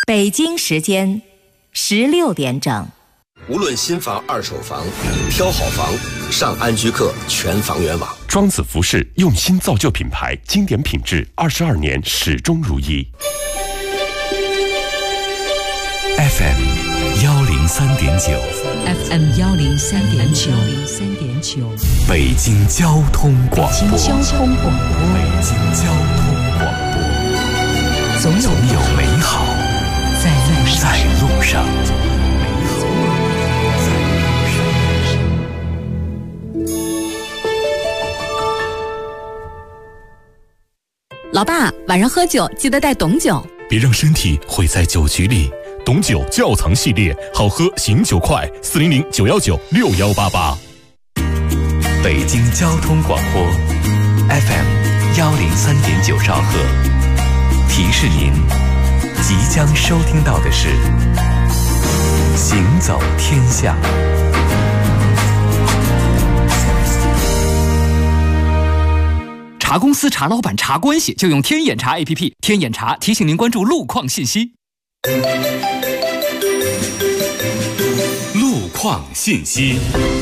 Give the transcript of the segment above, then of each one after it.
北京时间16点整。 无论新房、二手房，挑好房，上安居客全房源网。 庄子服饰用心造就品牌，经典品质，22年始终如一。 FM 103.9 FM 103.9 北京交通广播。 北京交通广播。 北京交通广播。总有美好在路上。 老爸，晚上喝酒记得带董酒， 别让身体毁在酒局里。董酒窖藏系列，好喝醒酒快，400-919-6188。北京交通广播 FM 103.9兆赫，提示您即将收听到的是行走天下。 查公司、查老板、查关系，就用天眼查 APP。天眼查提醒您关注路况信息。 路况信息。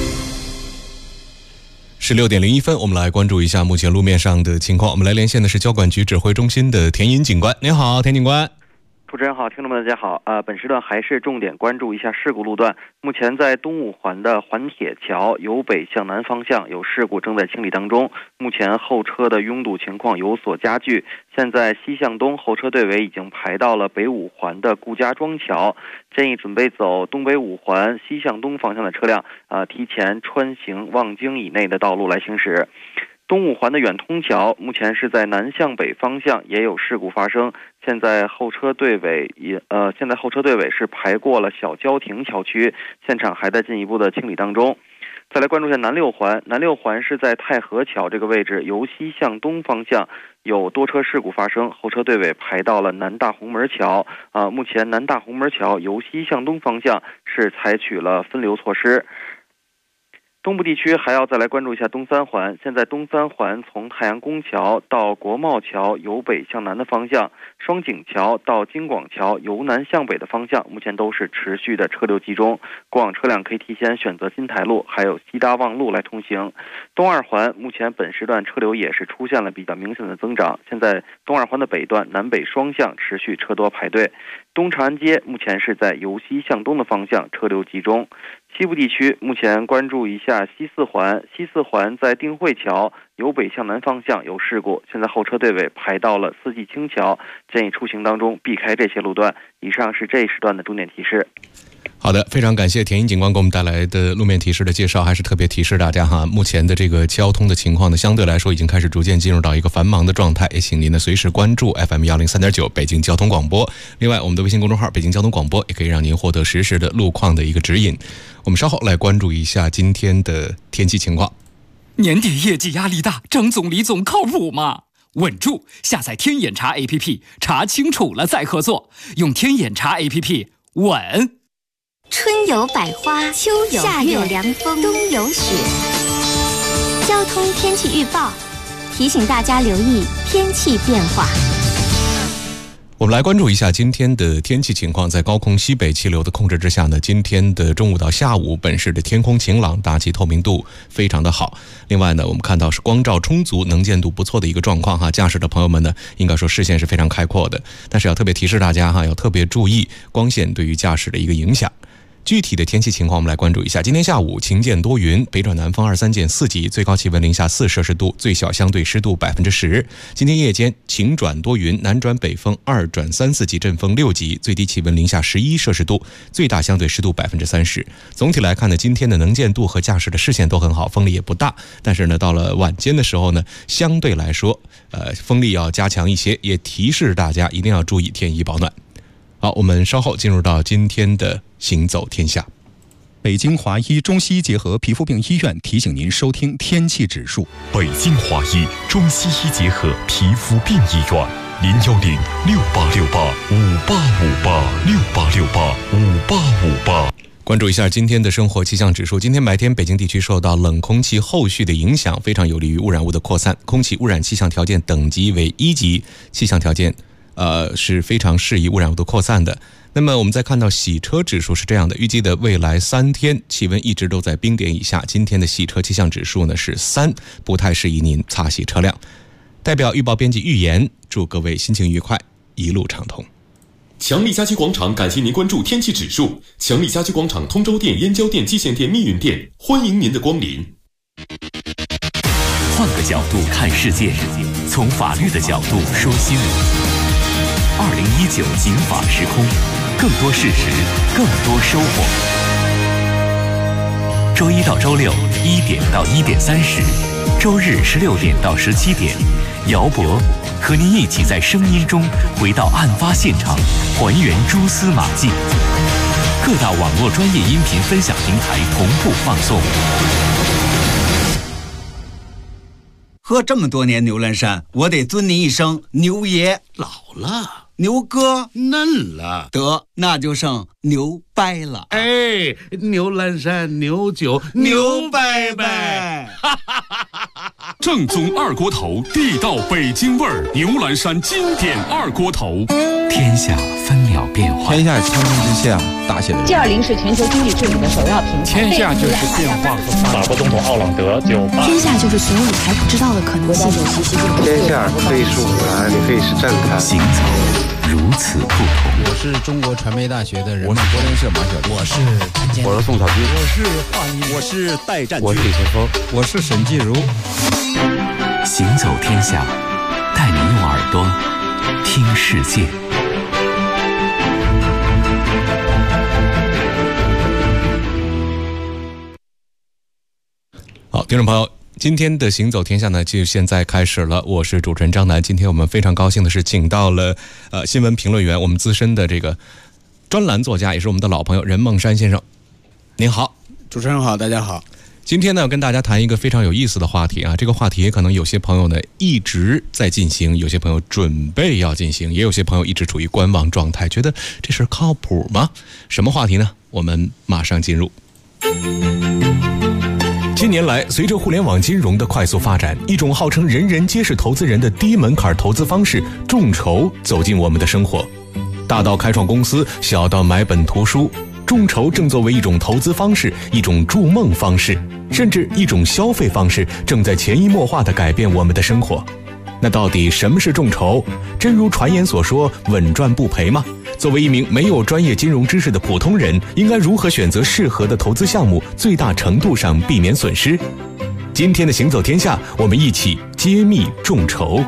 16点01分，我们来关注一下目前路面上的情况。我们来连线的是交管局指挥中心的田银警官。您好，田警官。 主持人好，听众们大家好。本时段还是重点关注一下事故路段。目前在东五环的环铁桥由北向南方向有事故正在清理当中，目前后车的拥堵情况有所加剧。现在西向东后车队尾已经排到了北五环的顾家庄桥，建议准备走东北五环西向东方向的车辆提前穿行望京以内的道路来行驶。东五环的远通桥目前是在南向北方向也有事故发生，现在后车队尾是排过了小郊亭桥区，现场还在进一步的清理当中。再来关注一下南六环，南六环是在太和桥这个位置，由西向东方向有多车事故发生，后车队尾排到了南大红门桥。目前南大红门桥由西向东方向是采取了分流措施。东部地区还要再来关注一下东三环，现在东三环从太阳宫桥到国贸桥由北向南的方向，双井桥到京广桥由南向北的方向，目前都是持续的车流集中，过往车辆可以提前选择金台路还有西大望路来通行。东二环目前本时段车流也是出现了比较明显的增长，现在东二环的北段南北双向持续车多排队。东长安街目前是在由西向东的方向车流集中。西部地区目前关注一下西四环，西四环在定慧桥由北向南方向有事故，现在后车队尾排到了四季青桥，建议出行当中避开这些路段。以上是这一时段的重点提示。 好的，非常感谢田银警官给我们带来的路面提示的介绍，还是特别提示大家哈，目前的这个交通的情况呢，相对来说已经开始逐渐进入到一个繁忙的状态，也请您呢随时关注 FM 103.9北京交通广播。另外，我们的微信公众号北京交通广播也可以让您获得实时的路况的一个指引。我们稍后来关注一下今天的天气情况。 年底业绩压力大，张总李总靠谱吗？稳住，下载天眼查 APP， 查清楚了再合作，用天眼查 APP 稳。 春有百花，秋有夏有凉风，冬有雪。交通天气预报提醒大家留意天气变化。 我们来关注一下今天的天气情况。在高空西北气流的控制之下呢，今天的中午到下午，本市的天空晴朗，大气透明度非常的好。另外呢，我们看到是光照充足，能见度不错的一个状况哈。驾驶的朋友们呢，应该说视线是非常开阔的，但是要特别提示大家哈，要特别注意光线对于驾驶的一个影响。具体的天气情况我们来关注一下。今天下午晴见多云，北转南风2-3减4级，最高气温零下4摄氏度，最小相对湿度10%。今天夜间晴转多云，南转北风2转3、4级，阵风6级，最低气温零下11摄氏度，最大相对湿度30%。总体来看呢，今天的能见度和驾驶的视线都很好，风力也不大。但是呢，到了晚间的时候呢，相对来说，风力要加强一些，也提示大家一定要注意添衣保暖。好，我们稍后进入到今天的行走天下。 北京华医中西医结合皮肤病医院提醒您收听天气指数。 北京华医中西医结合皮肤病医院，010-6868-5858，6868-5858。 关注一下今天的生活气象指数。今天白天北京地区受到冷空气后续的影响，非常有利于污染物的扩散，空气污染气象条件等级为1级，气象条件是非常适宜污染物的扩散的。那么我们再看到洗车指数是这样的，预计的未来3天气温一直都在冰点以下，今天的洗车气象指数呢是3，不太适宜您擦洗车辆。代表预报编辑预言，祝各位心情愉快，一路畅通。 强力家居广场感谢您关注天气指数。强力家居广场通州店、燕郊店、蓟县店、密云店，欢迎您的光临。 换个角度看世界，从法律的角度说新闻。2019警法时空，更多事实，更多收获。周一到周六1点到1点30，周日16点到17点，姚博和您一起在声音中回到案发现场，还原蛛丝马迹。各大网络专业音频分享平台同步放送。 喝这么多年牛栏山，我得尊您一声牛爷。 老了， 牛哥嫩了， 得那就剩牛掰了。 哎，牛栏山牛酒牛掰掰。 正宗二锅头，地道北京味儿，牛栏山经典二锅头。 天下分秒变化， 天下苍生之下，大写的人。 G20是全球经济治理的首要平台。 天下就是变化和发展。 法国总统奥朗德98。 天下就是所有你还不知道的可能性。 天下可以是舞台，也可以是站台。 行走如此不同。 我是中国传媒大学的人，我是柏林社马小弟， 我是宋小军， 我是华谊， 我是戴占军， 我是李前锋， 我是沈继如。 行走天下，带你用耳朵听世界。 好，听众朋友，今天的行走天下呢，就现在开始了。我是主持人张楠。今天我们非常高兴的是，请到了新闻评论员，我们资深的这个专栏作家，也是我们的老朋友任梦山先生。您好。 主持人好，大家好。 今天呢，要跟大家谈一个非常有意思的话题啊。这个话题也可能有些朋友呢一直在进行，有些朋友准备要进行，也有些朋友一直处于观望状态，觉得这事靠谱吗？什么话题呢？我们马上进入。 近年来，随着互联网金融的快速发展，一种号称人人皆是投资人的低门槛投资方式众筹走进我们的生活。大到开创公司，小到买本图书，众筹正作为一种投资方式，一种筑梦方式，甚至一种消费方式，正在潜移默化地改变我们的生活。那到底什么是众筹？真如传言所说，稳赚不赔吗？作为一名没有专业金融知识的普通人，应该如何选择适合的投资项目，最大程度上避免损失？今天的行走天下，我们一起揭秘众筹。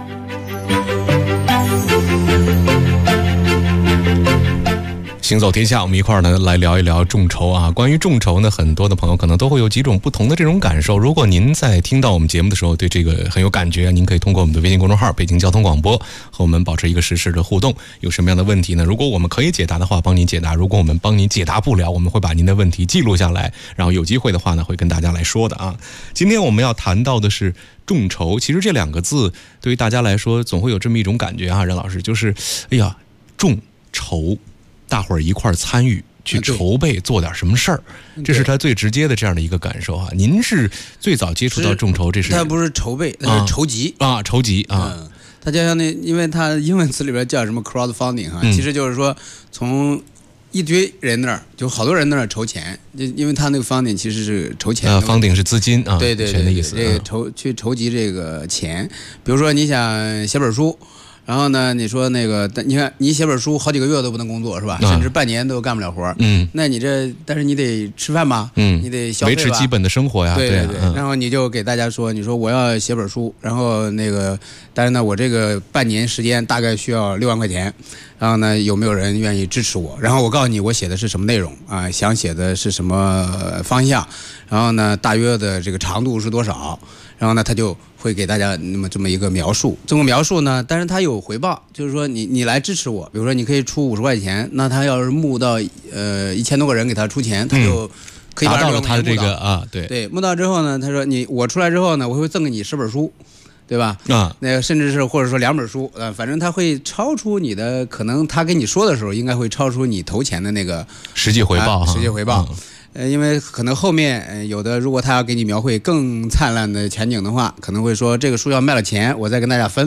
行走天下，我们一块儿呢来聊一聊众筹啊。关于众筹呢，很多的朋友可能都会有几种不同的这种感受。如果您在听到我们节目的时候对这个很有感觉，您可以通过我们的微信公众号北京交通广播和我们保持一个实时的互动。有什么样的问题呢？如果我们可以解答的话，帮您解答；如果我们帮您解答不了，我们会把您的问题记录下来，然后有机会的话呢，会跟大家来说的啊。今天我们要谈到的是众筹。其实这两个字对于大家来说，总会有这么一种感觉啊，任老师，就是哎呀，众筹。大伙儿一块儿参与去筹备做点什么事儿，这是他最直接的这样的一个感受啊。您是最早接触到众筹，这是他不是筹备，他是筹集啊，筹集啊。 他就像那，因为他英文词里边叫什么 crowdfunding 啊，其实就是说从一堆人那儿，就好多人那儿筹钱，因为他那个 funding 其实是筹钱的 ，funding 是资金啊， 对对钱的意思。 这个筹集这个钱，比如说你想写本书。然后呢，你说那个，你看你写本书好几个月都不能工作是吧？甚至半年都干不了活。那你这，但是你得吃饭吧？你得消费吧， 维持基本的生活呀。 对。然后你就给大家说，你说我要写本书，然后那个，但是呢，我这个半年时间大概需要6万块钱。然后呢，有没有人愿意支持我？然后我告诉你，我写的是什么内容啊？想写的是什么方向？然后呢，大约的这个长度是多少？然后呢，他就会给大家这么一个描述。这么描述呢，但是他有回报，就是说你来支持我，比如说你可以出50块钱，那他要是募到1000多个人给他出钱，他就可以达到了他的这个啊， 对，募到之后呢，他说我出来之后呢，我会赠给你10本书。对吧？那个甚至是或者说2本书，反正他会超出你的，可能他跟你说的时候，应该会超出你投钱的那个实际回报。 实际回报，因为可能后面有的，如果他要给你描绘更灿烂的前景的话，可能会说这个书要卖了钱，我再跟大家分。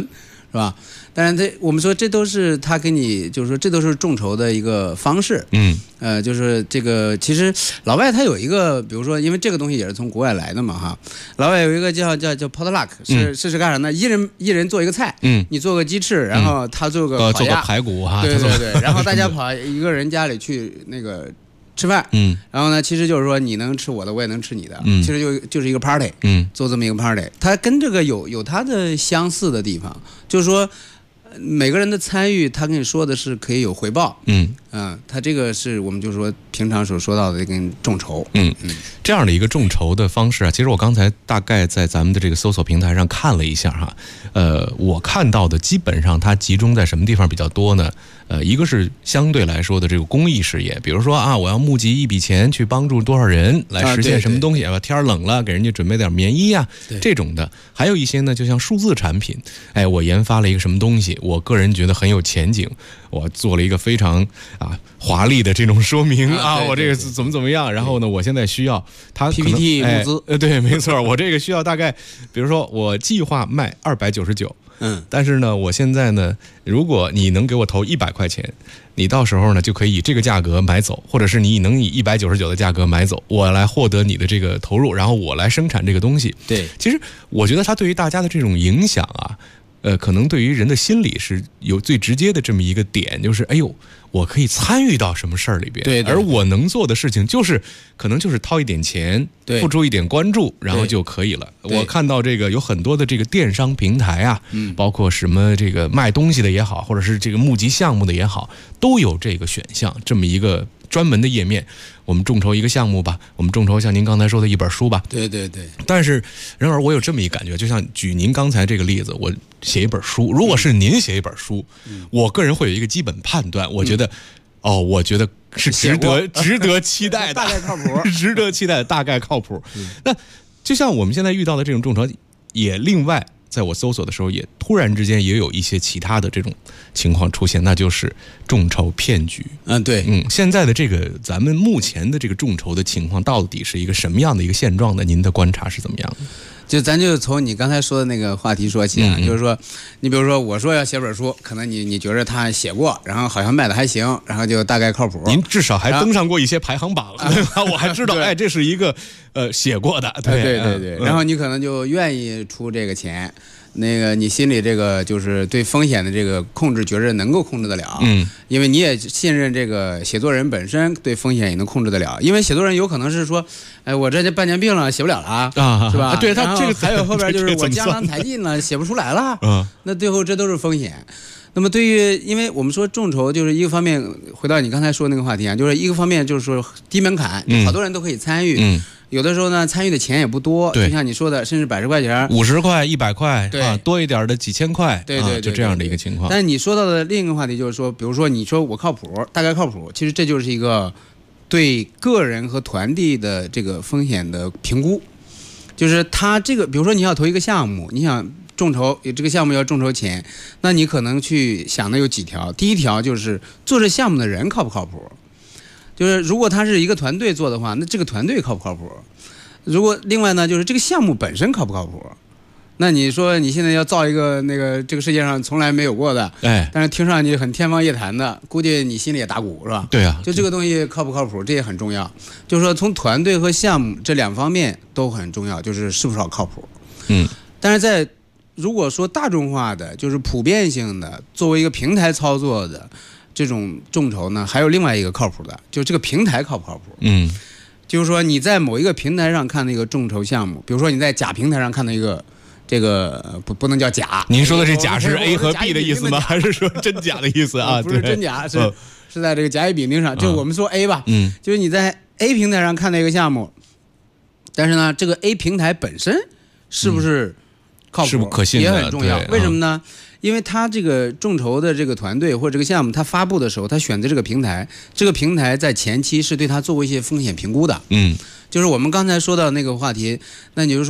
是吧？但是我们说这都是他给你，就是说这都是众筹的一个方式。就是这个，其实老外他有一个，比如说，因为这个东西也是从国外来的嘛，哈。老外有一个叫 potluck， 是干啥呢？一人做一个菜，你做个鸡翅，然后他做个烤鸭， 做个排骨哈， 对，然后大家跑一个人家里去那个吃饭，然后呢，其实就是说你能吃我的，我也能吃你的，其实就是一个 party，做这么一个 party， 它跟这个有它的相似的地方，就是说。每个人的参与，他跟你说的是可以有回报，他这个是我们就是说平常所说到的跟众筹， 这样的一个众筹的方式啊，其实我刚才大概在咱们的这个搜索平台上看了一下哈，我看到的基本上它集中在什么地方比较多呢？一个是相对来说的这个公益事业，比如说啊，我要募集一笔钱去帮助多少人来实现什么东西，天冷了给人家准备点棉衣啊，这种的。还有一些呢，就像数字产品，我研发了一个什么东西，我个人觉得很有前景，我做了一个非常华丽的这种说明我这个怎么样，然后呢，我现在需要它 PPT 募资， 对，没错，我这个需要大概，比如说我计划卖299。但是呢，我现在呢，如果你能给我投100块钱，你到时候呢就可以以这个价格买走，或者是你能以199的价格买走，我来获得你的这个投入，然后我来生产这个东西。 对， 其实我觉得它对于大家的这种影响啊，可能对于人的心理是有最直接的这么一个点，就是我可以参与到什么事儿里边， 对， 而我能做的事情可能就是掏一点钱，付出一点关注，然后就可以了。我看到这个有很多的这个电商平台啊，包括什么这个卖东西的也好，或者是这个募集项目的也好，都有这个选项，这么一个专门的页面。我们众筹一个项目吧，我们众筹像您刚才说的一本书吧。 对。 但是，然而我有这么一感觉，就像举您刚才这个例子，我写一本书，如果是您写一本书，我个人会有一个基本判断，我觉得是值得期待的， 大概靠谱， 值得期待的，大概靠谱。那就像我们现在遇到的这种众筹，也另外在我搜索的时候，也突然之间也有一些其他的这种情况出现，那就是众筹骗局。 对， 现在的这个咱们目前的这个众筹的情况到底是一个什么样的一个现状呢？您的观察是怎么样的？ 咱就从你刚才说的那个话题说起啊，就是说，你比如说我说要写本书，可能你觉得他写过，然后好像卖的还行，然后就大概靠谱。 您至少还登上过一些排行榜，我还知道，这是一个写过的， 对。然后你可能就愿意出这个钱。那个你心里这个就是对风险的这个控制觉着能够控制得了，因为你也信任这个写作人本身对风险也能控制得了，因为写作人有可能是说，我这半年病了写不了了是吧？ 对，他这个还有后边就是我江郎才尽了写不出来了，那最后这都是风险。那么对于，因为我们说众筹就是一个方面，回到你刚才说的那个话题啊，就是一个方面就是说低门槛，好多人都可以参与。有的时候呢，参与的钱也不多，就像你说的，甚至100块钱、 50块、100块，多一点的几千块， 对， 就这样的一个情况。 但是你说到的另一个话题就是说，比如说你说我靠谱，大概靠谱，其实这就是一个对个人和团队的这个风险的评估，就是他这个，比如说你要投一个项目，你想众筹，这个项目要众筹钱，那你可能去想的有几条。第一条就是做这项目的人靠不靠谱。就是如果他是一个团队做的话，那这个团队靠不靠谱？如果另外呢，就是这个项目本身靠不靠谱？那你说你现在要造一个这个世界上从来没有过的，但是听上去很天方夜谭的，估计你心里也打鼓是吧？ 对啊， 就这个东西靠不靠谱，这也很重要。就是说从团队和项目这两方面都很重要，就是是不是靠谱。但是在如果说大众化的，就是普遍性的，作为一个平台操作的。这种众筹呢，还有另外一个靠谱的，就是这个平台靠不靠谱？就是说你在某一个平台上看那个众筹项目，比如说你在假平台上看到一个，这个不能叫假。 您说的是假是 A 和 B 的意思吗？还是说真假的意思啊？ 不是真假，是在这个甲乙丙丁上，就我们说 A 吧，就是你在 A 平台上看那个项目，但是呢，这个 A 平台本身是不是靠谱， 是不可信的也很重要。为什么呢？因为他这个众筹的这个团队或者这个项目，他发布的时候，他选择这个平台，这个平台在前期是对他做过一些风险评估的。就是我们刚才说到那个话题，那你就说，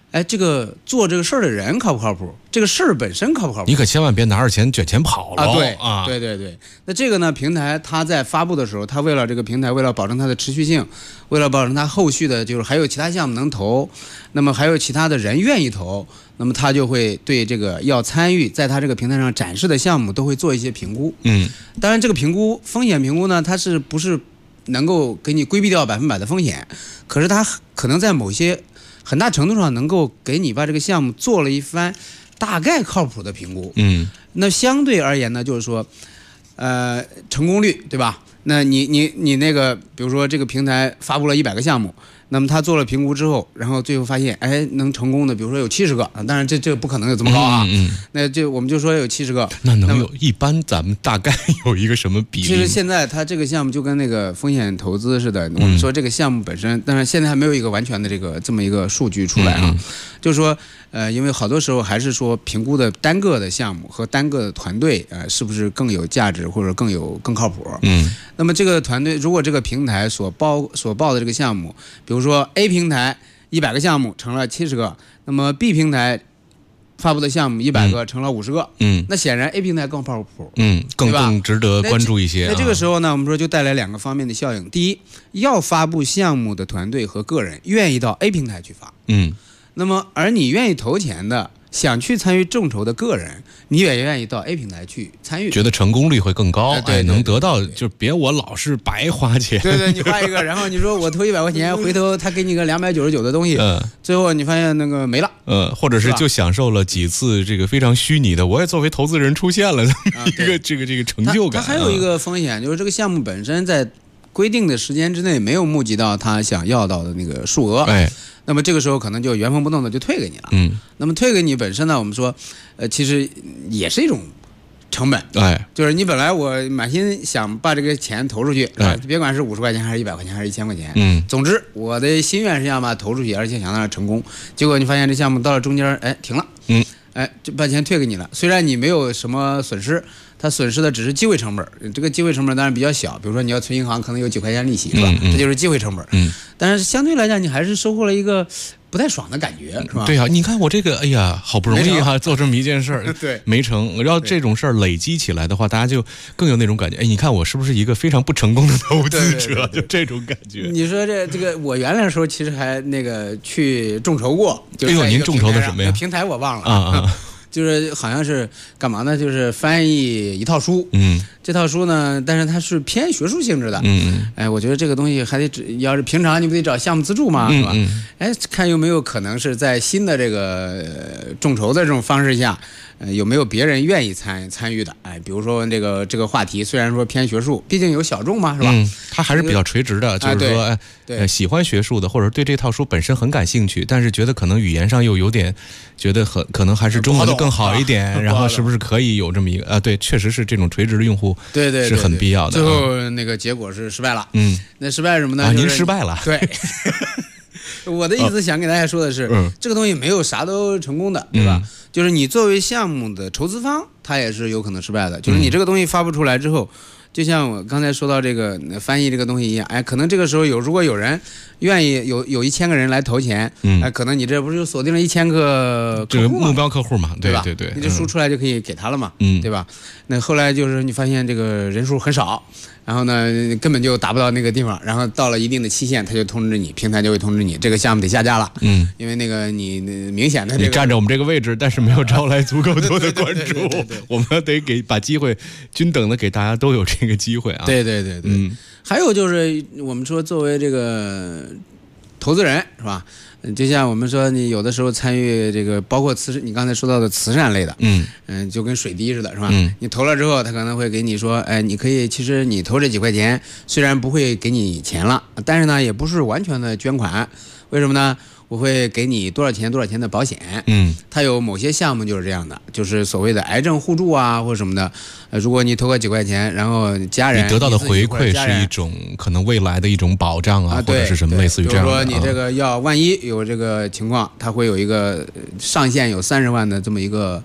哎，这个做这个事儿的人靠不靠谱？这个事儿本身靠不靠谱？ 你可千万别拿着钱卷钱跑了啊！对。那这个呢，平台它在发布的时候，它为了这个平台，为了保证它的持续性，为了保证它后续的就是还有其他项目能投，那么还有其他的人愿意投，那么它就会对这个要参与在它这个平台上展示的项目都会做一些评估。当然这个评估风险评估呢，它是不是能够给你规避掉100%的风险？可是它可能在某些很大程度上能够给你把这个项目做了一番大概靠谱的评估。那相对而言呢，就是说，成功率，对吧？那你那个，比如说这个平台发布了100个项目，那么他做了评估之后，然后最后发现，哎，能成功的，比如说有70个，当然这个不可能有这么高啊。那就我们就说有70个， 那能有一般咱们大概有一个什么比例？ 其实现在它这个项目就跟那个风险投资似的，我们说这个项目本身，当然现在还没有一个完全的这么一个数据出来啊。就是说，因为好多时候还是说评估的单个的项目和单个的团队，是不是更有价值或者更靠谱？那么这个团队，如果这个平台所报的这个项目，比如说 A 平台100个项目成了70个，那么 B 平台发布的项目100个成了50个，那显然 A 平台更靠谱， 更值得关注一些。 那这个时候呢，我们说就带来2个方面的效应：第一，要发布项目的团队和个人愿意到 A 平台去发，那么而你愿意投钱的，想去参与众筹的个人，你也愿意到 A 平台去参与， 觉得成功率会更高， 对， 能得到，就别我老是白花钱。 对，你花一个，然后你说我投100块钱，回头他给你个299的东西，最后你发现那个没了， 或者是就享受了几次这个非常虚拟的，我也作为投资人出现了一个这个成就感。 它还有一个风险，就是这个项目本身在规定的时间之内没有募集到他想要到的那个数额，那么这个时候可能就原封不动的就退给你了。那么退给你本身呢，我们说，其实也是一种成本。就是你本来我满心想把这个钱投出去，别管是50块钱还是100块钱还是1000块钱，总之我的心愿是想把它投出去，而且想让它成功。结果你发现这项目到了中间，停了，就把钱退给你了。虽然你没有什么损失，它损失的只是机会成本，这个机会成本当然比较小，比如说你要存银行可能有几块钱利息，是吧？这就是机会成本。但是相对来讲，你还是收获了一个不太爽的感觉，是吧？ 对啊，你看我这个，哎呀，好不容易做这么一件事儿， 对， 没成。然后这种事儿累积起来的话，大家就更有那种感觉。哎，你看我是不是一个非常不成功的投资者？就这种感觉。 你说这个，我原来的时候其实还那个去众筹过。 哎呦，您众筹的什么呀？ 平台我忘了就是好像是干嘛呢？就是翻译一套书，这套书呢，但是它是偏学术性质的，我觉得这个东西还得要是平常你不得找项目资助嘛，是吧？看有没有可能是在新的这个众筹的这种方式下，有没有别人愿意参与的？比如说这个话题虽然说偏学术，毕竟有小众嘛，是吧？ 它还是比较垂直的，就是说，喜欢学术的或者对这套书本身很感兴趣，但是觉得可能语言上又有点觉得可能还是中文更好一点，然后是不是可以有这么一个对，确实是这种垂直的用户， 对， 是很必要的。 最后那个结果是失败了，那失败什么呢？ 您失败了， 对。我的意思想给大家说的是，这个东西没有啥都成功的，对吧？就是你作为项目的筹资方，它也是有可能失败的。就是你这个东西发布出来之后，就像我刚才说到这个翻译这个东西一样，可能这个时候如果有人愿意有1000个人来投钱，可能你这不是就锁定了1000个这个目标客户嘛， 对吧？ 对， 你这书出来就可以给他了嘛，对吧？那后来就是你发现这个人数很少。然后呢，根本就达不到那个地方，然后到了一定的期限，他就通知你，平台就会通知你，这个项目得下架了。因为那个你明显的你站着我们这个位置，但是没有招来足够多的关注，我们得把机会均等的给大家都有这个机会啊。 对，还有就是我们说作为这个投资人是吧？就像我们说，你有的时候参与这个，包括你刚才说到的慈善类的，就跟水滴似的，是吧？你投了之后，他可能会给你说，你可以，其实你投这几块钱，虽然不会给你钱了，但是呢，也不是完全的捐款，为什么呢？我会给你多少钱的保险，它有某些项目就是这样的，就是所谓的癌症互助啊或者什么的，如果你投个几块钱，然后家人你得到的回馈是一种可能未来的一种保障啊，或者是什么类似于这样的。 比如说你这个万一有这个情况，它会有一个上限有30万的这么一个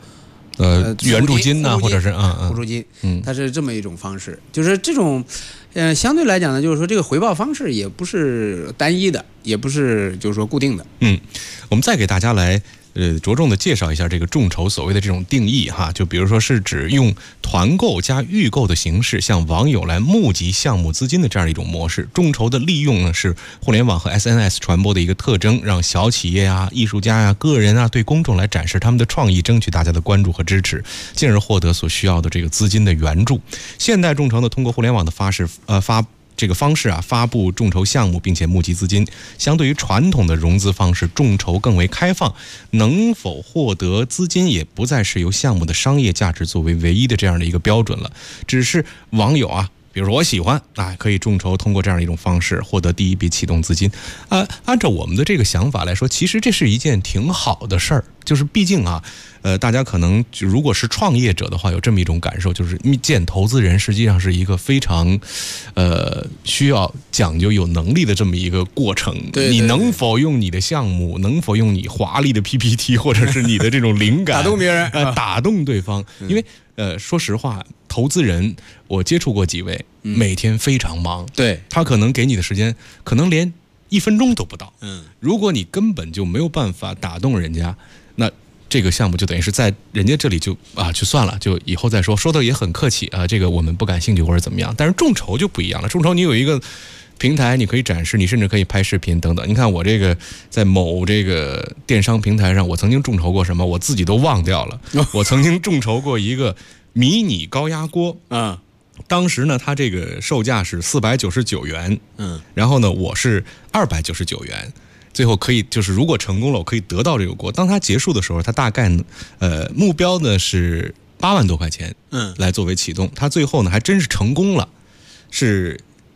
援助金呐，或者是补助金，它是这么一种方式，就是这种，相对来讲呢，就是说这个回报方式也不是单一的，也不是就是说固定的。 我们再给大家来着重的介绍一下这个众筹所谓的这种定义哈，就比如说是指用团购加预购的形式向网友来募集项目资金的这样一种模式。众筹的利用呢是互联网和 SNS 传播的一个特征，让小企业啊、艺术家呀、个人啊对公众来展示他们的创意，争取大家的关注和支持，进而获得所需要的这个资金的援助。现代众筹呢通过互联网的方式发布众筹项目，并且募集资金。相对于传统的融资方式，众筹更为开放，能否获得资金也不再是由项目的商业价值作为唯一的这样的一个标准了，只是网友啊，比如说我喜欢可以众筹，通过这样一种方式获得第一笔启动资金。按照我们的这个想法来说，其实这是一件挺好的事儿。就是毕竟大家可能如果是创业者的话，有这么一种感受，就是见投资人实际上是一个非常需要讲究有能力的这么一个过程。你能否用你的项目，能否用你华丽的 PPT 或者是你的这种灵感打动别人， 打动对方？因为说实话，投资人我接触过几位，每天非常忙， 对， 他可能给你的时间可能连1分钟都不到。如果你根本就没有办法打动人家，那这个项目就等于是在人家这里就算了，就以后再说，说的也很客气这个我们不感兴趣或者怎么样。但是众筹就不一样了，众筹你有一个平台，你可以展示，你甚至可以拍视频等等。你看我这个在某这个电商平台上，我曾经众筹过什么，我自己都忘掉了。我曾经众筹过一个迷你高压锅当时呢，它这个售价是499元，然后呢，我是299元。最后可以就是如果成功了，我可以得到这个锅。当它结束的时候，它大概目标呢是8万多块钱，来作为启动。它最后呢还真是成功了，是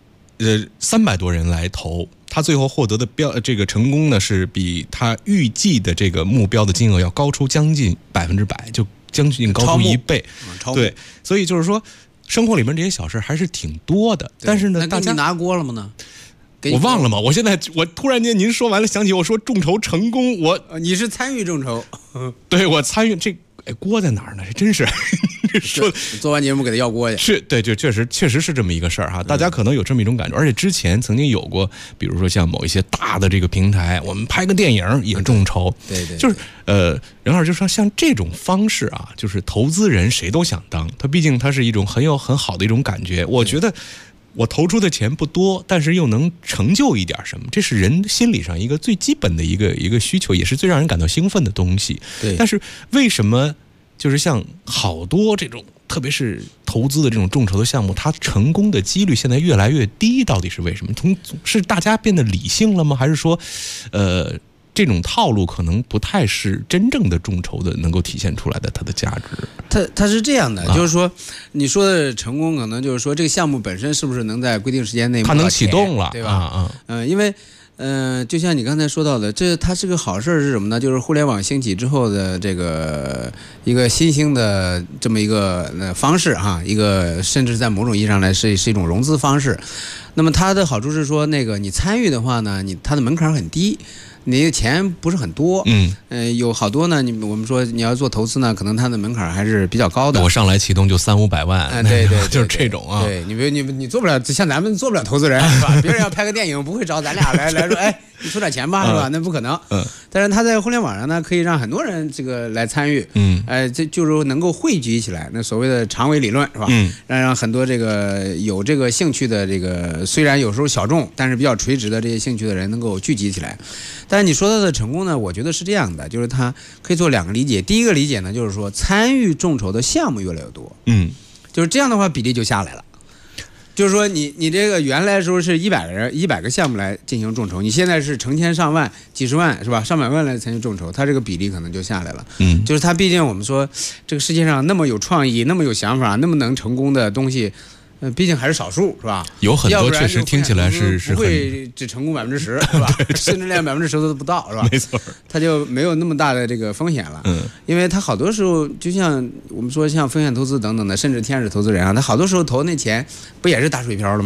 300多人来投。他最后获得的这个成功呢，是比他预计的这个目标的金额要高出将近100%，就将近高出1倍。对，所以就是说，生活里面这些小事还是挺多的。但是呢，大家你拿锅了吗呢？ 我忘了吗？我突然间您说完了，想起我说众筹成功， 你是参与众筹， 对，我参与这锅在哪儿呢？这真是说做完节目给他要锅去， 是对，就确实是这么一个事儿哈。大家可能有这么一种感觉，而且之前曾经有过，比如说像某一些大的这个平台，我们拍个电影也众筹， 对， 就是然而就说像这种方式就是投资人谁都想当，它毕竟它是一种很好的一种感觉，我觉得。我投出的钱不多，但是又能成就一点什么，这是人心理上一个最基本的一个需求，也是最让人感到兴奋的东西。 对， 但是为什么就是像好多这种，特别是投资的这种众筹的项目，它成功的几率现在越来越低？到底是为什么？是大家变得理性了吗？还是说，这种套路可能不太是真正的众筹的能够体现出来的它的价值。 它是这样的，就是说你说的成功，可能就是说这个项目本身是不是能在规定时间内它能启动了， 对吧？因为就像你刚才说到的，它是个好事是什么呢？就是互联网兴起之后的这个一个新兴的这么一个方式一个甚至在某种意义上来是一种融资方式。那么它的好处是说，你参与的话呢，它的门槛很低。你的钱不是很多，有好多呢。我们说你要做投资呢，可能它的门槛还是比较高的。 我上来启动就300-500万， 对， 就是这种啊。 对，你做不了，像咱们做不了投资人是吧？别人要拍个电影，不会找咱俩来说，你出点钱吧，是吧？那不可能。但是他在互联网上呢，可以让很多人这个来参与，这就是能够汇聚起来。那所谓的长尾理论是吧？让很多这个有这个兴趣的这个，虽然有时候小众，但是比较垂直的这些兴趣的人能够聚集起来。但是你说到的成功呢，我觉得是这样的，就是它可以做2个理解。第一个理解呢，就是说参与众筹的项目越来越多，就是这样的话比例就下来了。就是说你这个原来的时候是100个项目来进行众筹，你现在是成千上万、几十万是吧？上百万来参与众筹，它这个比例可能就下来了。就是它毕竟我们说这个世界上那么有创意、那么有想法、那么能成功的东西。毕竟还是少数，是吧？ 有很多确实听起来是不会只成功10%，是吧？甚至连10%都不到，是吧？ 没错， 它就没有那么大的这个风险了。因为它好多时候，就像我们说，像风险投资等等的，甚至天使投资人他好多时候投那钱不也是打水漂了吗？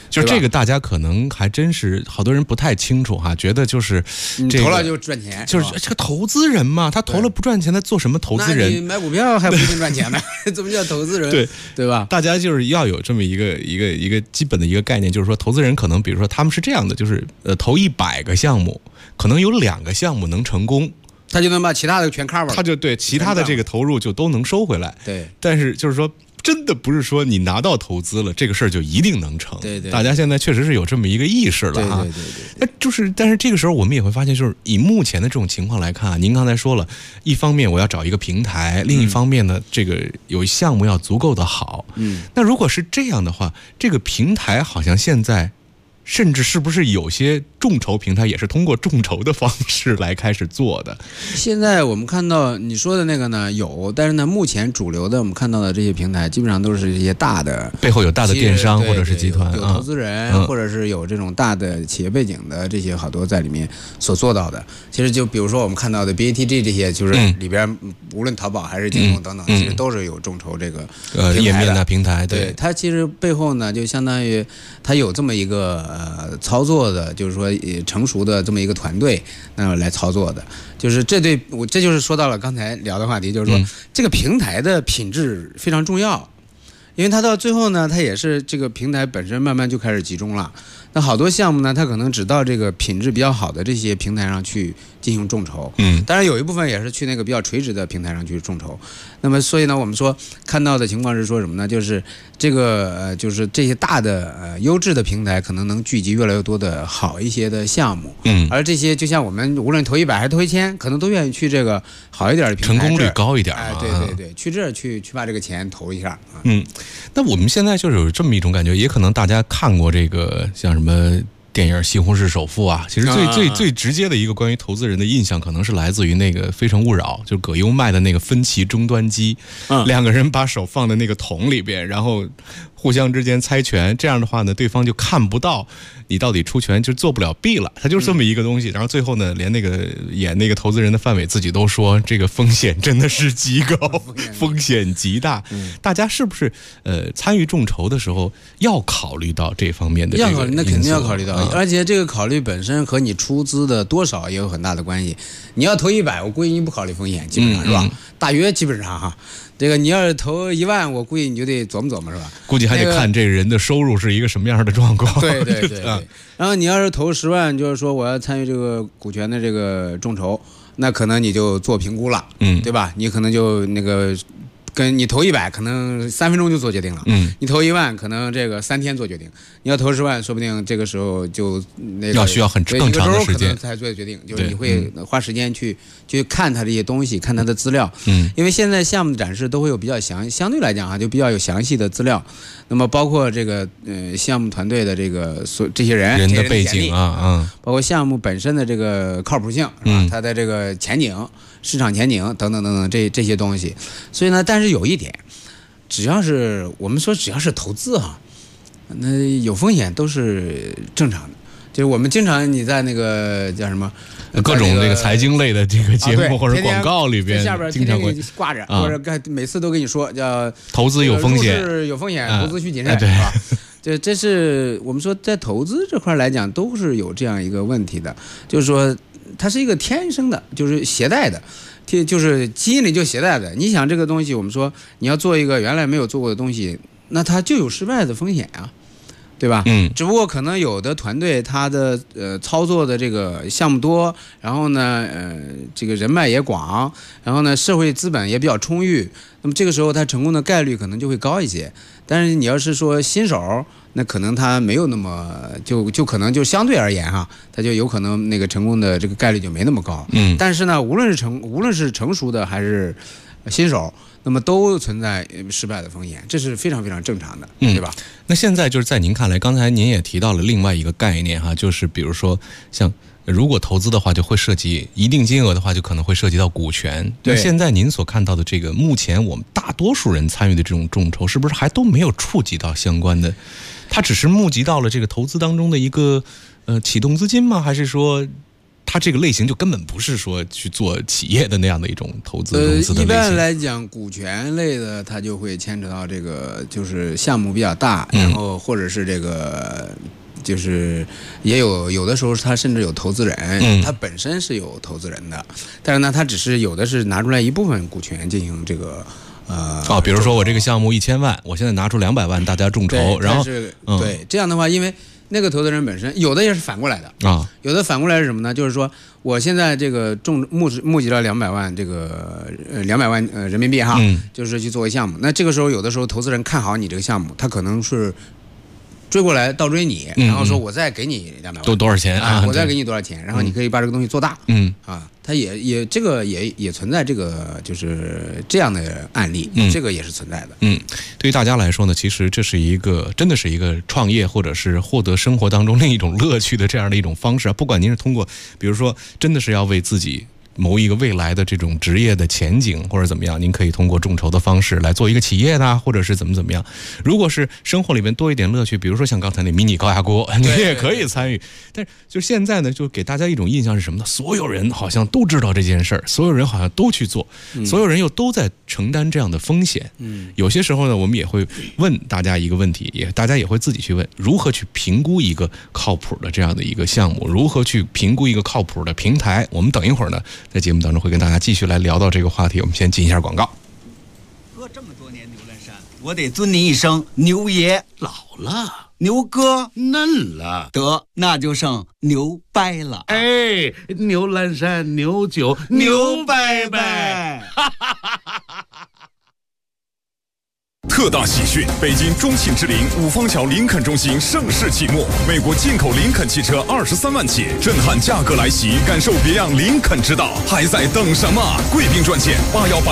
就这个大家可能还真是好多人不太清楚哈，觉得就是投了就赚钱， 就是这个投资人嘛，他投了不赚钱，他做什么投资人？ 那你买股票还不一定赚钱呢，怎么叫投资人？对吧？ 大家就是要有这么一个基本的一个概念，就是说投资人可能比如说他们是这样的，就是投100个项目，可能有2个项目能成功。 他就能把其他的全 cover 了， 他就对其他的这个投入就都能收回来。 对， 但是就是说，真的不是说你拿到投资了，这个事儿就一定能成。 对， 大家现在确实是有这么一个意识了哈。 对。 就是，但是这个时候我们也会发现，就是以目前的这种情况来看，您刚才说了，一方面我要找一个平台，另一方面呢，这个有项目要足够的好。那如果是这样的话，这个平台好像现在。甚至是不是有些众筹平台也是通过众筹的方式来开始做的？ 现在我们看到你说的那个呢有，但是呢，目前主流的我们看到的这些平台，基本上都是一些大的， 背后有大的电商或者是集团， 有投资人，或者是有这种大的企业背景的这些好多在里面所做到的。其实就比如说我们看到的 BATG 这些，就是里边无论淘宝还是京东等等，其实都是有众筹这个页面的平台。 对，它其实背后呢，就相当于它有这么一个。操作的，就是说成熟的这么一个团队，来操作的，就是这就是说到了刚才聊的话题，就是说这个平台的品质非常重要，因为它到最后呢，它也是这个平台本身慢慢就开始集中了。那好多项目呢，它可能只到这个品质比较好的这些平台上去进行众筹，当然有一部分也是去那个比较垂直的平台上去众筹。那么所以呢，我们说看到的情况是说什么呢？就是这个就是这些大的优质的平台可能能聚集越来越多的好一些的项目，而这些就像我们无论投100还是投1000，可能都愿意去这个好一点的平台， 成功率高一点对，去这儿去把这个钱投一下。 那我们现在就是有这么一种感觉，也可能大家看过这个像什么电影《西红柿首富》啊，其实最直接的一个关于投资人的印象，可能是来自于那个《非诚勿扰》，就是葛优卖的那个分歧终端机，2个人把手放在那个桶里边，然后互相之间猜拳，这样的话呢，对方就看不到你到底出拳，就做不了弊了。它就是这么一个东西。然后最后呢，连那个演那个投资人的范伟自己都说，这个风险真的是极高，风险极大。大家是不是参与众筹的时候要考虑到这方面的这个因素？ 那肯定要考虑到，而且这个考虑本身和你出资的多少也有很大的关系。你要投100，我估计你不考虑风险，基本上是吧？大约基本上哈。这个你要是投1万，我估计你就得琢磨琢磨，是吧？ 估计还得看这人的收入是一个什么样的状况。 对。然后你要是投10万，就是说我要参与这个股权的这个众筹，那可能你就做评估了，对吧？你可能就那个。跟你投100，可能3分钟就做决定了。你投1万，可能这个3天做决定。你要投10万，说不定这个时候就那个要需要更长的时间才做决定。就是你会花时间去看它这些东西，看它的资料。因为现在项目的展示都会有比较相对来讲就比较有详细的资料。那么包括这个项目团队的这个这些人的背景啊， 包括项目本身的这个靠谱性，是吧？它的这个前景。市场前景等等等等这些东西，所以呢，但是有一点，只要是投资那有风险都是正常的。就是我们经常你在那个叫什么各种这个财经类的这个节目或者广告里边， 下边经常会挂着，或者每次都跟你说叫投资有风险， 有风险，投资需谨慎，是吧？这是我们说在投资这块来讲都是有这样一个问题的，就是说。它是一个天生的，就是携带的，就是基因里就携带的。你想这个东西，我们说你要做一个原来没有做过的东西，那它就有失败的风险啊，对吧？只不过可能有的团队它的操作的这个项目多，然后呢这个人脉也广，然后呢社会资本也比较充裕，那么这个时候它成功的概率可能就会高一些。但是你要是说新手，那可能他没有那么就可能就相对而言他就有可能那个成功的这个概率就没那么高。但是呢，无论是成熟的还是新手，那么都存在失败的风险，这是非常非常正常的，对吧？ 那现在就是在您看来，刚才您也提到了另外一个概念就是比如说像。如果投资的话，就会涉及一定金额的话，就可能会涉及到股权。对，现在您所看到的这个，目前我们大多数人参与的这种众筹，是不是还都没有触及到相关的？它只是募集到了这个投资当中的一个启动资金吗？还是说它这个类型就根本不是说去做企业的那样的一种投资融资的类型。 一般来讲，股权类的它就会牵扯到这个，就是项目比较大，然后或者是这个。就是也有的时候他甚至有投资人，他本身是有投资人的，但是呢，他只是有的是拿出来一部分股权进行这个比如说我这个项目1000万，我现在拿出200万，大家众筹，然后对这样的话，因为那个投资人本身有的也是反过来的啊，有的反过来是什么呢？就是说我现在这个募集了200万这个200万人民币哈，就是去做一项目。那这个时候有的时候投资人看好你这个项目，他可能是追过来倒追你，然后说我再给你200万， 都多少钱啊？ 我再给你多少钱，然后你可以把这个东西做大。它也这个也存在这个就是这样的案例，这个也是存在的。 对于大家来说呢，其实这是一个真的是一个创业或者是获得生活当中另一种乐趣的这样的一种方式啊。不管您是通过，比如说真的是要为自己谋一个未来的这种职业的前景或者怎么样，您可以通过众筹的方式来做一个企业的，或者是怎么样。如果是生活里面多一点乐趣，比如说像刚才那迷你高压锅，你也可以参与。但是就现在呢，就给大家一种印象是什么呢？所有人好像都知道这件事儿，所有人好像都去做，所有人又都在承担这样的风险。有些时候呢，我们也会问大家一个问题，大家也会自己去问，如何去评估一个靠谱的这样的一个项目，如何去评估一个靠谱的平台。我们等一会儿呢，在节目当中会跟大家继续来聊到这个话题，我们先进一下广告。 喝这么多年牛栏山，我得尊您一声牛爷。 老了， 牛哥嫩了， 得那就剩牛掰了。 哎，牛栏山牛酒牛掰掰。 特大喜讯！北京中信之林五方桥林肯中心盛世启幕，美国进口林肯汽车23万起，震撼价格来袭，感受别样林肯之道，还在等什么？贵宾专线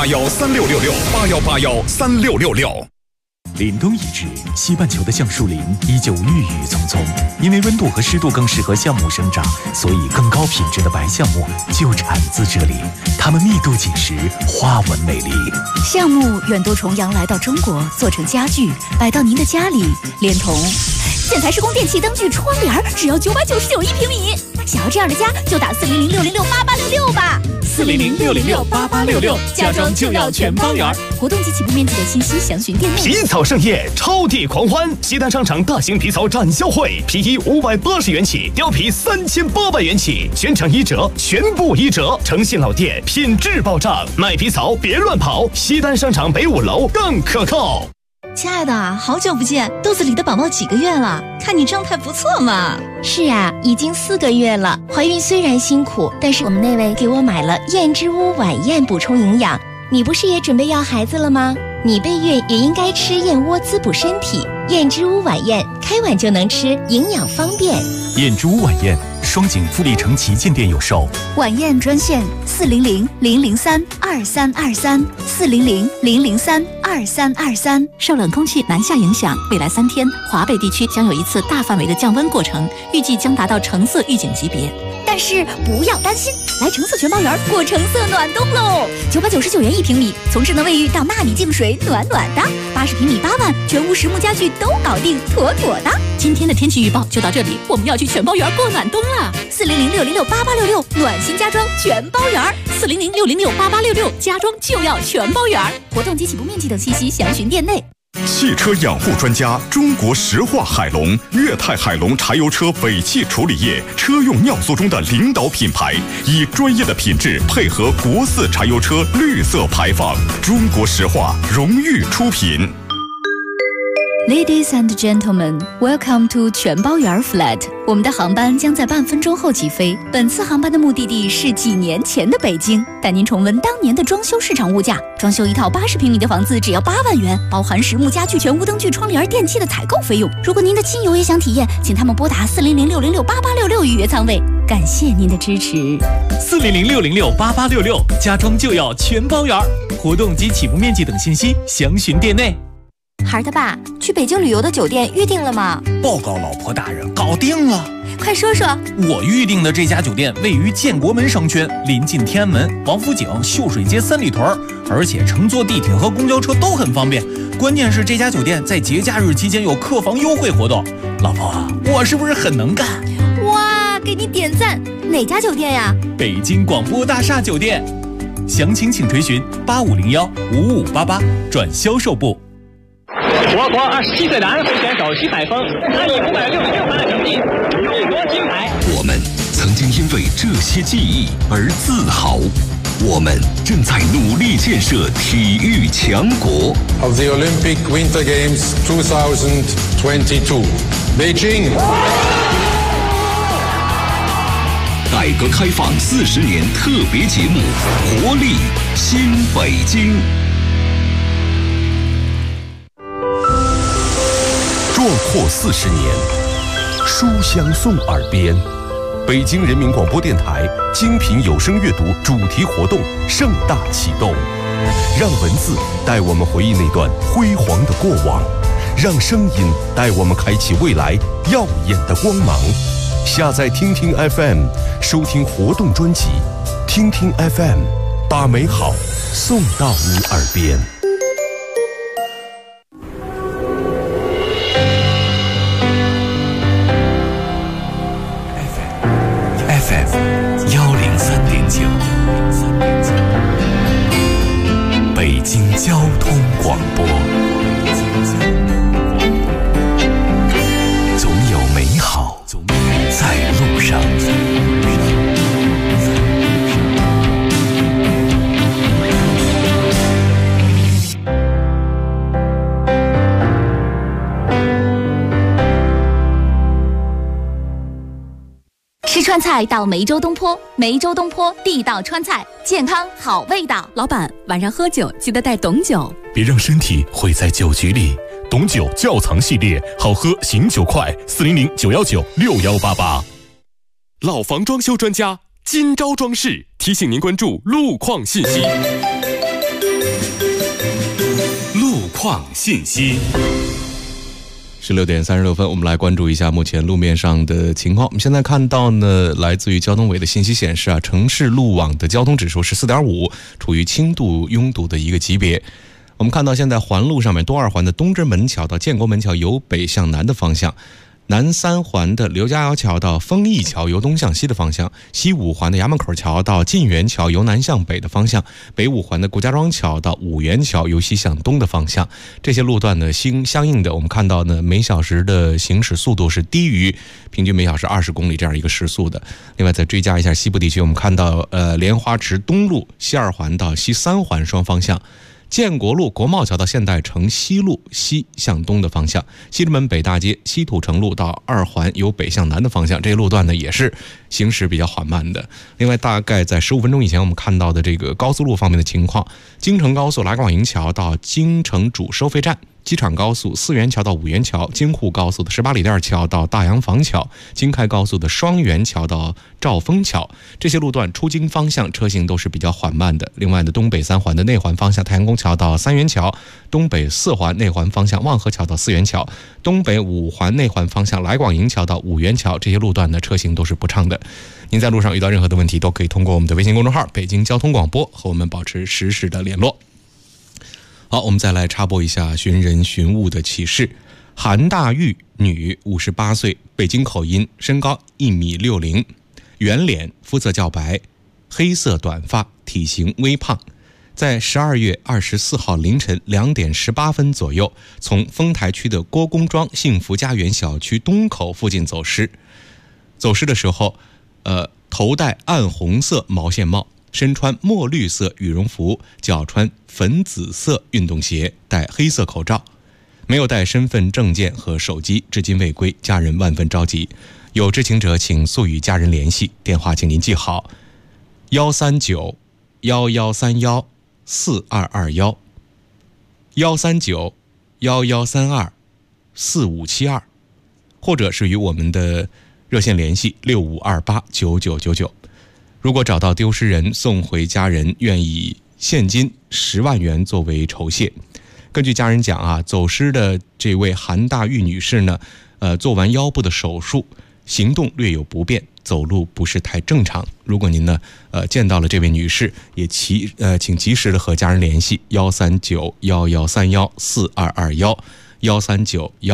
81813666，81813666。 凛冬已至，西半球的橡树林依旧郁郁葱葱。因为温度和湿度更适合橡木生长，所以更高品质的白橡木就产自这里。它们密度紧实，花纹美丽。 橡木远渡重洋来到中国，做成家具，摆到您的家里，连同建材施工电器灯具窗帘，只要999一平米。想要这样的家，就打400-606-8866吧。 400-606-8866，家装就要全包圆。 活动及起步面积的信息详询店内。 皮草盛宴，超地狂欢！西单商场大型皮草展销会，皮衣580元起，貂皮3800元起，全场1折，全部1折。诚信老店，品质保障，买皮草别乱跑。西单商场北5楼更可靠。 亲爱的，好久不见，肚子里的宝宝几个月了？看你状态不错嘛。 是啊，已经4个月了。怀孕虽然辛苦，但是我们那位给我买了燕之屋晚宴补充营养。你不是也准备要孩子了吗？你备孕也应该吃燕窝滋补身体。燕之屋晚宴，开碗就能吃，营养方便。 燕之屋晚宴，双井富力城旗舰店有售。 晚宴专线400-003-2323，400-003-2323。受冷空气南下影响，未来3天，华北地区将有一次大范围的降温过程，预计将达到橙色预警级别。但是不要担心，来橙色全包园过橙色暖冬喽！999元一平米，从智能卫浴到纳米净水，暖暖的。80平米8万，全屋实木家具都搞定，妥妥的。今天的天气预报就到这里，我们要去全包园过暖冬了。400-606-8866，暖心家装全包园。400-606-8866，家装就要全包园。活动及起步面积等信息详询店内。 汽车养护专家，中国石化海龙、粤泰海龙柴油车尾气处理液车用尿素中的领导品牌，以专业的品质配合国4柴油车绿色排放，中国石化荣誉出品。 Ladies and gentlemen, welcome to 全包园 flat。我们的航班将在半分钟后起飞。本次航班的目的地是几年前的北京，带您重温当年的装修市场物价。装修一套80平米的房子只要8万元，包含实木家具、全屋灯具、窗帘、电器的采购费用。如果您的亲友也想体验，请他们拨打400-606-8866预约舱位。感谢您的支持。 400-606-8866，家装就要全包圆。活动及起步面积等信息详询店内。 孩儿他爸，去北京旅游的酒店预定了吗？ 报告老婆大人，搞定了。 快说说。 我预定的这家酒店位于建国门商圈，临近天安门、王府井、秀水街3里屯，而且乘坐地铁和公交车都很方便。关键是这家酒店在节假日期间有客房优惠活动。老婆，我是不是很能干？ 哇，给你点赞！ 哪家酒店呀？ 北京广播大厦酒店，详情请垂询8501-5588转销售部。 我国27岁男飞选手徐载峰，他以566分的成绩勇夺金牌。 我们曾经因为这些记忆而自豪，我们正在努力建设体育强国。 Of the Olympic Winter Games 2022, Beijing。 改革开放40年特别节目《活力新北京》。壮阔40年，书香送耳边。北京人民广播电台精品有声阅读主题活动盛大启动，让文字带我们回忆那段辉煌的过往，让声音带我们开启未来耀眼的光芒。下载听听 FM， 收听活动专辑，听听 FM， 把美好送到你耳边。北京交通广播，总有美好在路上。 吃川菜到梅州东坡，梅州东坡地道川菜，健康好味道。 老板，晚上喝酒记得带董酒， 别让身体毁在酒局里。董酒窖藏系列，好喝醒酒快，400-919-6188。老房装修专家金招装饰提醒您关注路况信息。路况信息。 16点36分，我们来关注一下目前路面上的情况。我们现在看到呢，来自于交通委的信息显示啊，城市路网的交通指数是4.5，处于轻度拥堵的一个级别。我们看到现在环路上面，东二环的东直门桥到建国门桥由北向南的方向，南三环的刘家窑桥到丰益桥由东向西的方向，西五环的衙门口桥到晋源桥由南向北的方向，北五环的顾家庄桥到五元桥由西向东的方向。这些路段呢，相应的我们看到呢，每小时的行驶速度是低于平均每小时20公里这样一个时速的。另外再追加一下西部地区，我们看到莲花池东路西二环到西三环双方向，建国路国贸桥到现代城西路西向东的方向，西直门北大街西土城路到二环由北向南的方向，这些路段呢也是行驶比较缓慢的。另外大概在15分钟以前我们看到的这个高速路方面的情况，京承高速来广营桥到京承主收费站，机场高速四元桥到五元桥，京沪高速的18里店桥到大洋房桥，京开高速的双元桥到兆丰桥，这些路段出京方向车型都是比较缓慢的。另外的东北三环的内环方向太阳宫桥到三元桥，东北四环内环方向望河桥到四元桥，东北五环内环方向来广营桥到五元桥，这些路段的车型都是不畅的。您在路上遇到任何的问题，都可以通过我们的微信公众号北京交通广播和我们保持实时的联络。好，我们再来插播一下寻人寻物的启事。韩大玉，女，58岁，北京口音，身高1.60米，圆脸，肤色较白，黑色短发，体型微胖。在12月24号凌晨2点18分左右，从丰台区的郭公庄幸福家园小区东口附近走失。走失的时候，头戴暗红色毛线帽，身穿墨绿色羽绒服，脚穿粉紫色运动鞋，戴黑色口罩，没有带身份证件和手机，至今未归，家人万分着急。有知情者请速与家人联系，电话请您记好139-1131-4221 139-1132-4572，或者是与我们的热线联系65289999。如果找到丢失人，送回家人，愿以现金10万元作为酬谢。根据家人讲啊，走失的这位韩大玉女士呢，做完腰部的手术，行动略有不便，走路不是太正常。如果您呢，见到了这位女士，也请及时的和家人联系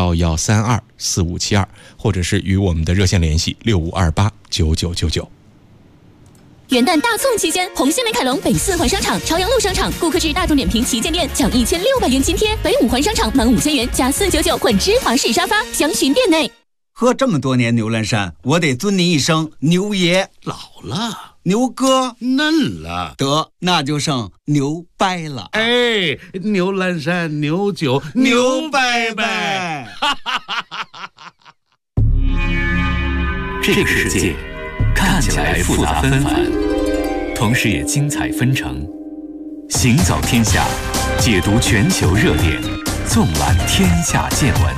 139-1131-4221。139-1132-4572，或者是与我们的热线联系65289999。 元旦大送期间，红星美凯龙北4环商场、朝阳路商场、顾客至大众点评旗舰店享1600元津贴；北5环商场满5000元加499混芝华式沙发，详询店内。 喝这么多年牛栏山，我得尊您一声牛爷。 老了， 牛哥嫩了， 得那就剩牛掰了。 哎，牛栏山牛酒牛掰掰。 这个世界看起来复杂纷繁，同时也精彩纷呈。行走天下，解读全球热点，纵览天下见闻。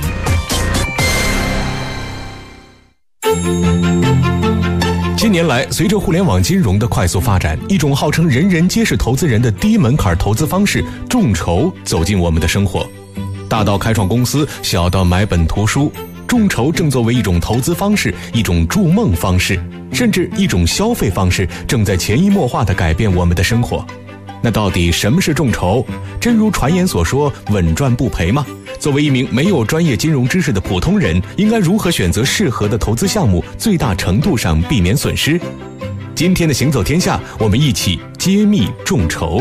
近年来，随着互联网金融的快速发展，一种号称人人皆是投资人的低门槛投资方式——众筹走进我们的生活。大到开创公司，小到买本图书，众筹正作为一种投资方式、一种筑梦方式，甚至一种消费方式，正在潜移默化地改变我们的生活。那到底什么是众筹？真如传言所说，稳赚不赔吗？作为一名没有专业金融知识的普通人，应该如何选择适合的投资项目，最大程度上避免损失？今天的行走天下，我们一起揭秘众筹。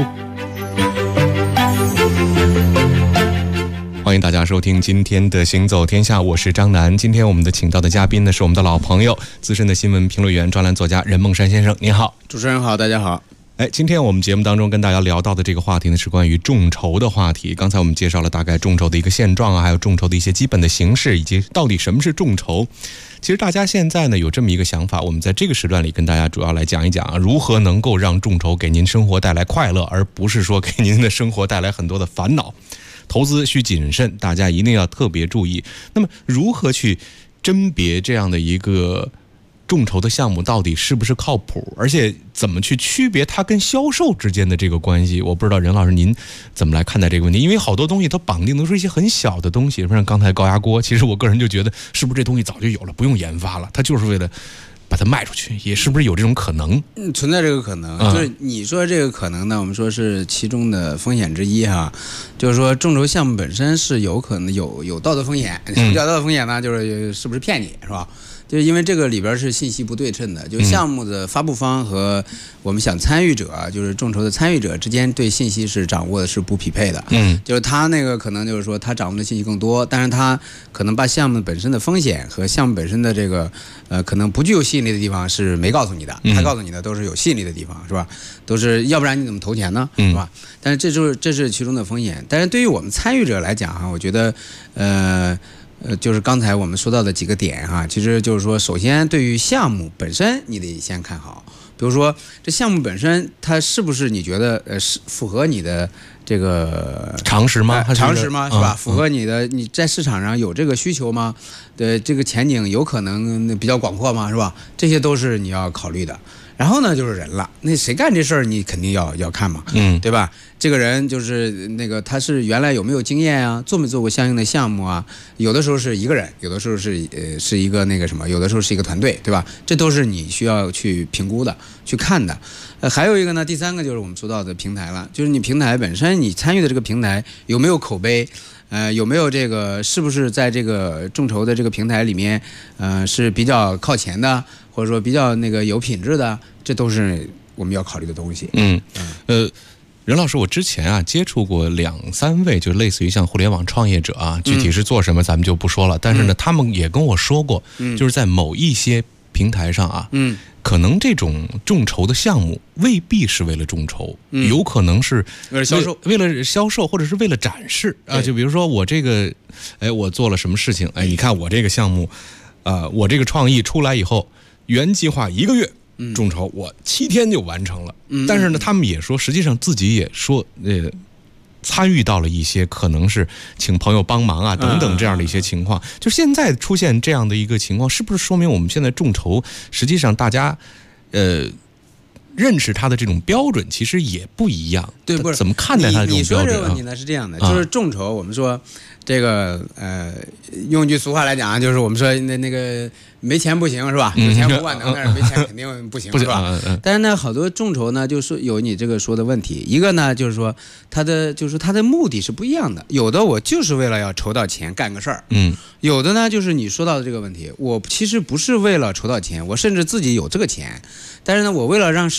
欢迎大家收听今天的行走天下，我是张楠。今天我们的请到的嘉宾呢，是我们的老朋友，资深的新闻评论员、专栏作家任梦山先生。您好。 主持人好，大家好。 今天我们节目当中跟大家聊到的这个话题呢，是关于众筹的话题。刚才我们介绍了大概众筹的一个现状啊，还有众筹的一些基本的形式，以及到底什么是众筹。其实大家现在呢有这么一个想法，我们在这个时段里跟大家主要来讲一讲啊，如何能够让众筹给您生活带来快乐，而不是说给您的生活带来很多的烦恼。投资需谨慎，大家一定要特别注意。那么如何去甄别这样的一个众筹的项目到底是不是靠谱，而且怎么去区别它跟销售之间的这个关系？我不知道任老师您怎么来看待这个问题？因为好多东西它绑定的是一些很小的东西，像刚才高压锅，其实我个人就觉得是不是这东西早就有了，不用研发了，它就是为了把它卖出去，也是不是有这种可能？ 存在这个可能，就是你说这个可能呢，我们说是其中的风险之一哈。就是说众筹项目本身是有可能有道德风险，什么叫道德风险呢？就是是不是骗你，是吧？就是因为这个里边是信息不对称的，就项目的发布方和我们想参与者，就是众筹的参与者之间对信息是掌握的是不匹配的。就是他那个可能就是说他掌握的信息更多，但是他可能把项目本身的风险和项目本身的这个可能不具有吸引力的地方是没告诉你的，他告诉你的都是有吸引力的地方，是吧？都是要不然你怎么投钱呢？是吧？但是这是其中的风险。但是对于我们参与者来讲哈，我觉得就是刚才我们说到的几个点哈，其实就是说，首先对于项目本身，你得先看好，比如说这项目本身它是不是你觉得是符合你的这个常识吗？ 常识吗？是吧？符合你的你在市场上有这个需求吗？这个前景有可能比较广阔吗？是吧？这些都是你要考虑的。然后呢，就是人了，那谁干这事儿，你肯定要看嘛，对吧？这个人就是那个他是原来有没有经验啊，做没做过相应的项目啊？有的时候是一个人，有的时候是是一个那个什么，有的时候是一个团队，对吧？这都是你需要去评估的、去看的。还有一个呢，第三个就是我们说到的平台了，就是你平台本身，你参与的这个平台有没有口碑？有没有这个是不是在这个众筹的这个平台里面，是比较靠前的，或者说比较那个有品质的，这都是我们要考虑的东西。 任老师，我之前啊接触过2-3位，就类似于像互联网创业者啊，具体是做什么咱们就不说了，但是呢，他们也跟我说过，就是在某一些平台上啊，可能这种众筹的项目未必是为了众筹，有可能是为了销售，或者是为了展示啊。就比如说我这个，我做了什么事情，你看我这个项目，我这个创意出来以后，原计划1个月众筹，我7天就完成了。但是呢，他们也说，实际上自己也说，参与到了一些可能是请朋友帮忙啊等等这样的一些情况。就现在出现这样的一个情况，是不是说明我们现在众筹实际上大家认识它的这种标准其实也不一样？对，不是怎么看待它的这种标准？ 你说这个问题呢是这样的，就是众筹，我们说这个用句俗话来讲啊，就是我们说那个没钱不行是吧？有钱无万能，但是没钱肯定不行是吧？但是呢，好多众筹呢，就是有你这个说的问题。一个呢，就是说它的目的是不一样的。有的我就是为了要筹到钱干个事儿，有的呢就是你说到的这个问题，我其实不是为了筹到钱，我甚至自己有这个钱，但是呢，我为了让市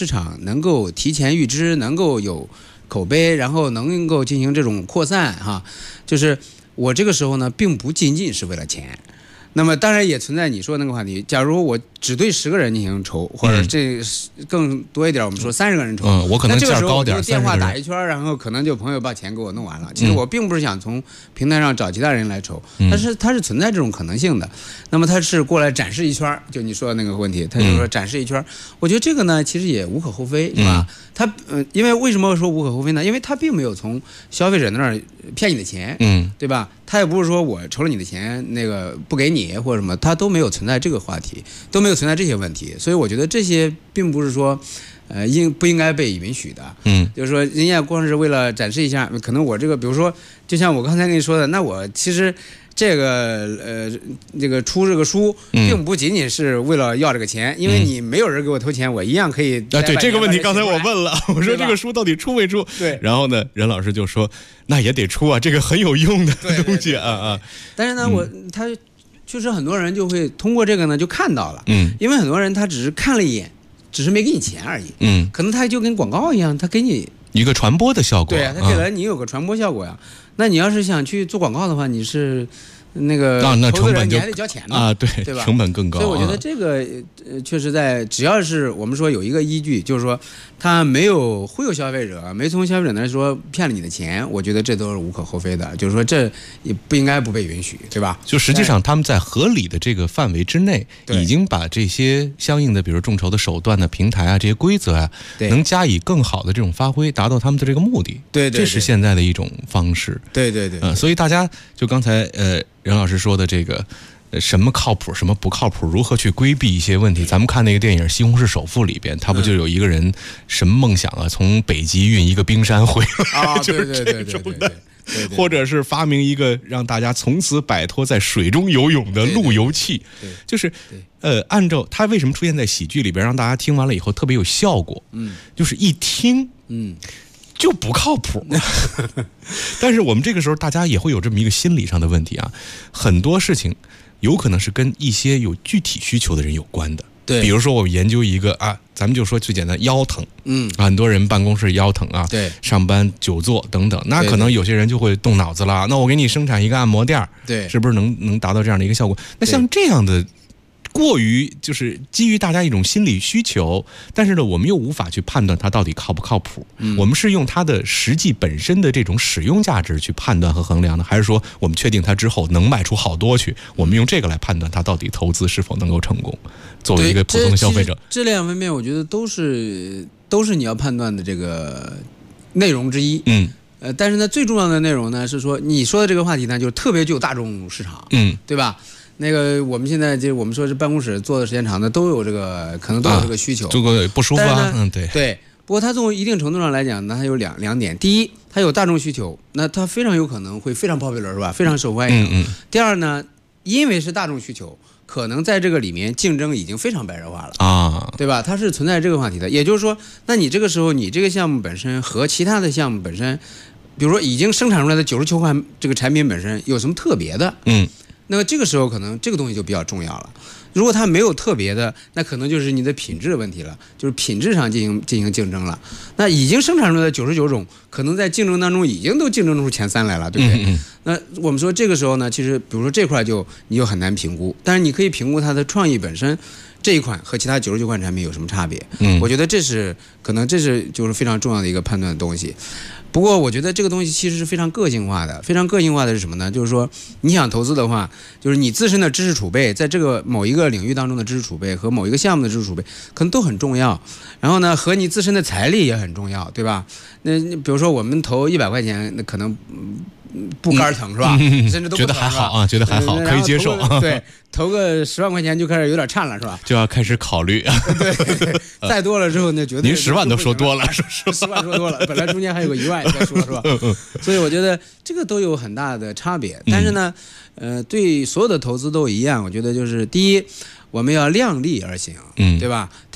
市场能够提前预知，能够有口碑，然后能够进行这种扩散哈。就是我这个时候呢，并不仅仅是为了钱。那么当然也存在你说的那个话题，假如我只对10个人进行筹，或者这更多一点，我们说30个人筹， 我可能价高点， 那这个时候我就电话打一圈，然后可能就朋友把钱给我弄完了。其实我并不是想从平台上找其他人来筹，它是存在这种可能性的。那么他是过来展示一圈，就你说的那个问题，他就说展示一圈，我觉得这个呢其实也无可厚非，是吧？他因为为什么说无可厚非呢？因为他并没有从消费者那儿骗你的钱，对吧？他也不是说我筹了你的钱，那个不给你或者什么，他都没有存在这个话题，都没有存在这些问题，所以我觉得这些并不是说，不应该被允许的。就是说人家光是为了展示一下，可能我这个，比如说，就像我刚才跟你说的，那我其实。这个出这个书，并不仅仅是为了要这个钱，因为你没有人给我投钱，我一样可以。 对这个问题，刚才我问了，我说这个书到底出没出？ 对。 然后呢，任老师就说，那也得出啊，这个很有用的东西啊。 但是呢，他确实很多人就会通过这个呢就看到了，因为很多人他只是看了一眼，只是没给你钱而已，可能他就跟广告一样，他给你一个传播的效果。 对啊，他给了你有个传播效果呀。那你要是想去做广告的话，你是那个那成本就你还得交钱呢啊，对吧？ 成本更高。 所以我觉得这个确实在只要是我们说有一个依据，就是说他没有忽悠消费者，没从消费者那说骗了你的钱，我觉得这都是无可厚非的。就是说这也不应该不被允许，对吧？ 就实际上他们在合理的这个范围之内，已经把这些相应的，比如众筹的手段呢、平台啊这些规则啊，能加以更好的这种发挥，达到他们的这个目的。 对， 这是现在的一种方式。 对， 所以大家就刚才任老师说的这个什么靠谱什么不靠谱，如何去规避一些问题，咱们看那个电影《西红柿首富》里边，他不就有一个人什么梦想啊，从北极运一个冰山回来，就是这种的。或者是发明一个让大家从此摆脱在水中游泳的路由器，就是按照它为什么出现在喜剧里边，让大家听完了以后特别有效果，就是一听就不靠谱。但是我们这个时候大家也会有这么一个心理上的问题啊，很多事情有可能是跟一些有具体需求的人有关的。 对， 比如说我研究一个啊，咱们就说最简单，腰疼，很多人办公室腰疼啊， 对， 上班久坐等等，那可能有些人就会动脑子了，那我给你生产一个按摩垫， 对， 是不是能达到这样的一个效果？那像这样的过于就是基于大家一种心理需求，但是呢，我们又无法去判断它到底靠不靠谱。我们是用它的实际本身的这种使用价值去判断和衡量的，还是说我们确定它之后能卖出好多去，我们用这个来判断它到底投资是否能够成功？作为一个普通的消费者， 这两方面我觉得都是你要判断的这个内容之一。但是呢，最重要的内容呢是说，你说的这个话题呢，就是特别具有大众市场，对吧？那个我们现在就我们说是办公室做的时间长的都有这个，可能都有这个需求， 这个不舒服啊， 对。不过它从一定程度上来讲呢，它有两点：第一，它有大众需求，那它非常有可能会非常 popular， 是吧？非常受欢迎。第二呢，因为是大众需求，可能在这个里面竞争已经非常白热化了啊，对吧？它是存在这个话题的。也就是说，那你这个时候你这个项目本身和其他的项目本身，比如说已经生产出来的99款这个产品本身有什么特别的？那么这个时候可能这个东西就比较重要了。如果它没有特别的，那可能就是你的品质的问题了，就是品质上进行竞争了。那已经生产出来的99种，可能在竞争当中已经都竞争出前3来了，对不对？那我们说这个时候呢，其实比如说这块你就很难评估，但是你可以评估它的创意本身。这一款和其他99款产品有什么差别？我觉得这是就是非常重要的一个判断的东西。不过我觉得这个东西其实是非常个性化的。非常个性化的是什么呢？就是说你想投资的话，就是你自身的知识储备，在这个某一个领域当中的知识储备和某一个项目的知识储备可能都很重要。然后呢，和你自身的财力也很重要，对吧？那比如说我们投100块钱，那可能不肝疼是吧？甚至都不觉得还好啊，觉得还好，可以接受。 对，投个10万块钱就开始有点颤了，是吧？ 就要开始考虑。 对，再多了之后呢，觉得您10万都说多了 ，10万说多了，本来中间还有个1万再说，是吧？所以我觉得这个都有很大的差别。但是呢，对所有的投资都一样，我觉得就是第一，我们要量力而行，对吧？第二，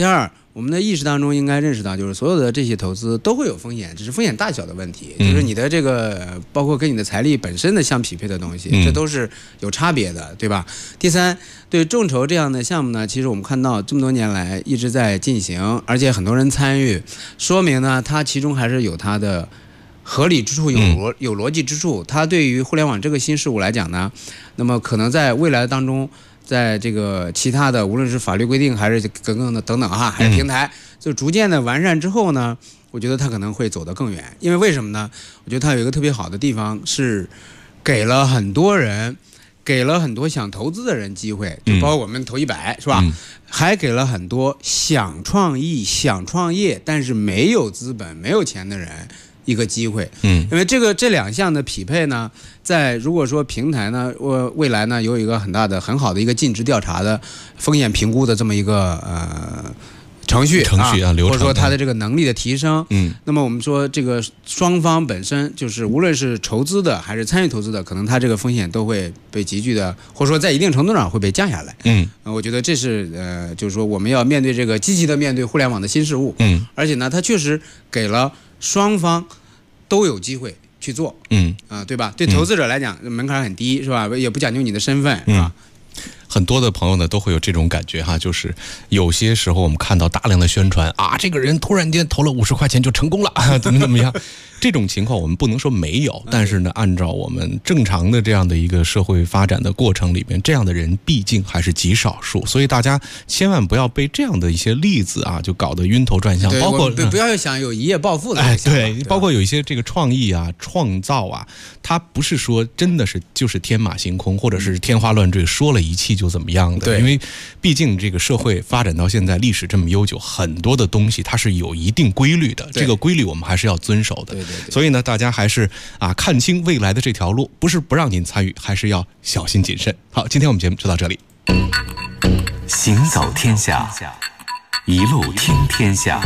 我们的意识当中应该认识到，就是所有的这些投资都会有风险，只是风险大小的问题。就是你的这个包括跟你的财力本身的相匹配的东西，这都是有差别的，对吧？第三，对众筹这样的项目呢，其实我们看到这么多年来一直在进行，而且很多人参与，说明呢，它其中还是有它的合理之处，有逻辑之处。它对于互联网这个新事物来讲呢，那么可能在未来当中，在这个其他的无论是法律规定还是等等哈，还是平台，就逐渐的完善之后呢，我觉得它可能会走得更远。因为为什么呢？我觉得它有一个特别好的地方是给了很多人，给了很多想投资的人机会，就包括我们投100是吧？还给了很多想创意、想创业但是没有资本、没有钱的人一个机会。因为这两项的匹配呢，在如果说平台呢，未来呢有一个很好的一个尽职调查的风险评估的这么一个程序啊，流程，或者说它的这个能力的提升。那么我们说这个双方本身就是无论是筹资的还是参与投资的，可能它这个风险都会被急剧的，或者说在一定程度上会被降下来。我觉得这是就是说我们要面对这个积极的面对互联网的新事物。而且呢，它确实给了双方都有机会去做。对吧？对投资者来讲，门槛很低，是吧？也不讲究你的身份，是吧？ 很多的朋友呢都会有这种感觉哈，就是有些时候我们看到大量的宣传啊，这个人突然间投了50块钱就成功了，怎么样？这种情况我们不能说没有，但是呢，按照我们正常的这样的一个社会发展的过程里面，这样的人毕竟还是极少数，所以大家千万不要被这样的一些例子啊，就搞得晕头转向。包括不要想有一夜暴富的对，包括有一些这个创意啊、创造啊，它不是说真的是就是天马行空，或者是天花乱坠，说了一气就怎么样的。因为毕竟这个社会发展到现在，历史这么悠久，很多的东西它是有一定规律的，这个规律我们还是要遵守的。所以呢，大家还是看清未来的这条路，不是不让您参与，还是要小心谨慎。好，今天我们节目就到这里。 行走天下，一路听天下。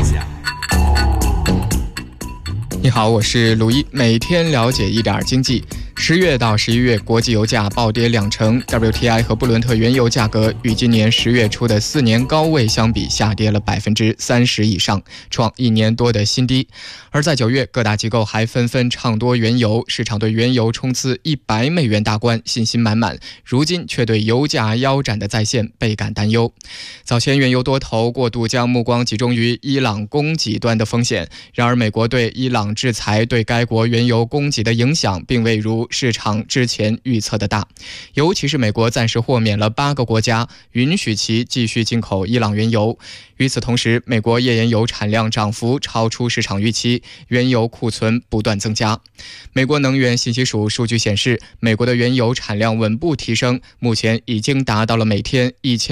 你好，我是鲁一，每天了解一点经济。10月到11月，国际油价暴跌2成 ，WTI 和布伦特原油价格与今年10月初的4年高位相比，下跌了30%以上，创1年多的新低。而在9月，各大机构还纷纷唱多原油，市场对原油冲刺100美元大关信心满满，如今却对油价腰斩的再现倍感担忧。早前原油多头过度将目光集中于伊朗供给端的风险，然而美国对伊朗制裁对该国原油供给的影响并未如市场之前预测的大，尤其是美国暂时豁免了8个国家，允许其继续进口伊朗原油。与此同时，美国页岩油产量涨幅超出市场预期，原油库存不断增加。美国能源信息署数据显示，美国的原油产量稳步提升，目前已经达到了每天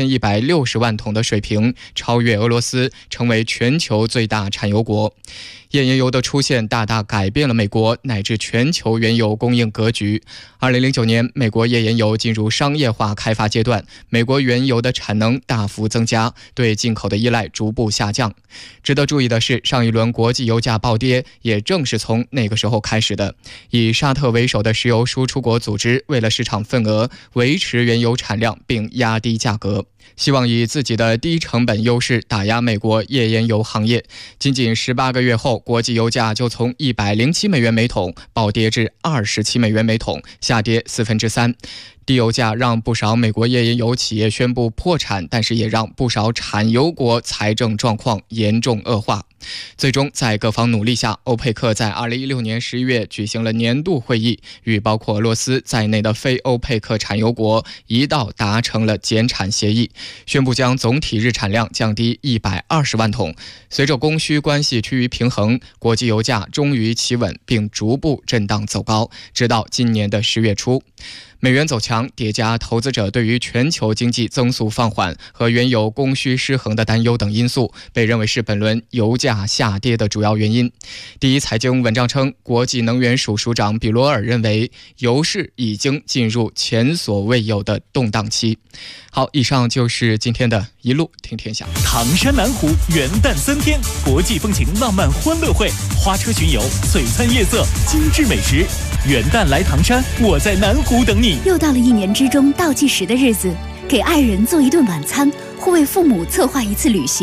1160万桶的水平，超越俄罗斯，成为全球最大产油国。页岩油的出现大大改变了美国乃至全球原油供应格局。2009年，美国页岩油进入商业化开发阶段，美国原油的产能大幅增加，对进口的依赖逐步下降。值得注意的是，上一轮国际油价暴跌也正是从那个时候开始的。以沙特为首的石油输出国组织为了市场份额，维持原油产量并压低价格，希望以自己的低成本优势打压美国页岩油行业。仅仅18个月后，国际油价就从107美元每桶暴跌至27美元每桶，下跌3%。低油价让不少美国页岩油企业宣布破产，但是也让不少产油国财政状况严重恶化。最终在各方努力下，欧佩克在2016年11月举行了年度会议，与包括俄罗斯在内的非欧佩克产油国一道达成了减产协议，宣布将总体日产量降低120万桶。随着供需关系趋于平衡，国际油价终于企稳并逐步震荡走高，直到今年的10月初。美元走强，叠加投资者对于全球经济增速放缓和原油供需失衡的担忧等因素，被认为是本轮油价下跌的主要原因。第一财经文章称，国际能源署署长比罗尔认为，油市已经进入前所未有的动荡期。好，以上就是今天的一路听天下。 唐山南湖元旦3天，国际风情浪漫欢乐会，花车巡游，璀璨夜色，精致美食。元旦来唐山，我在南湖等你。 又到了1年之中倒计时的日子，给爱人做一顿晚餐，或为父母策划一次旅行，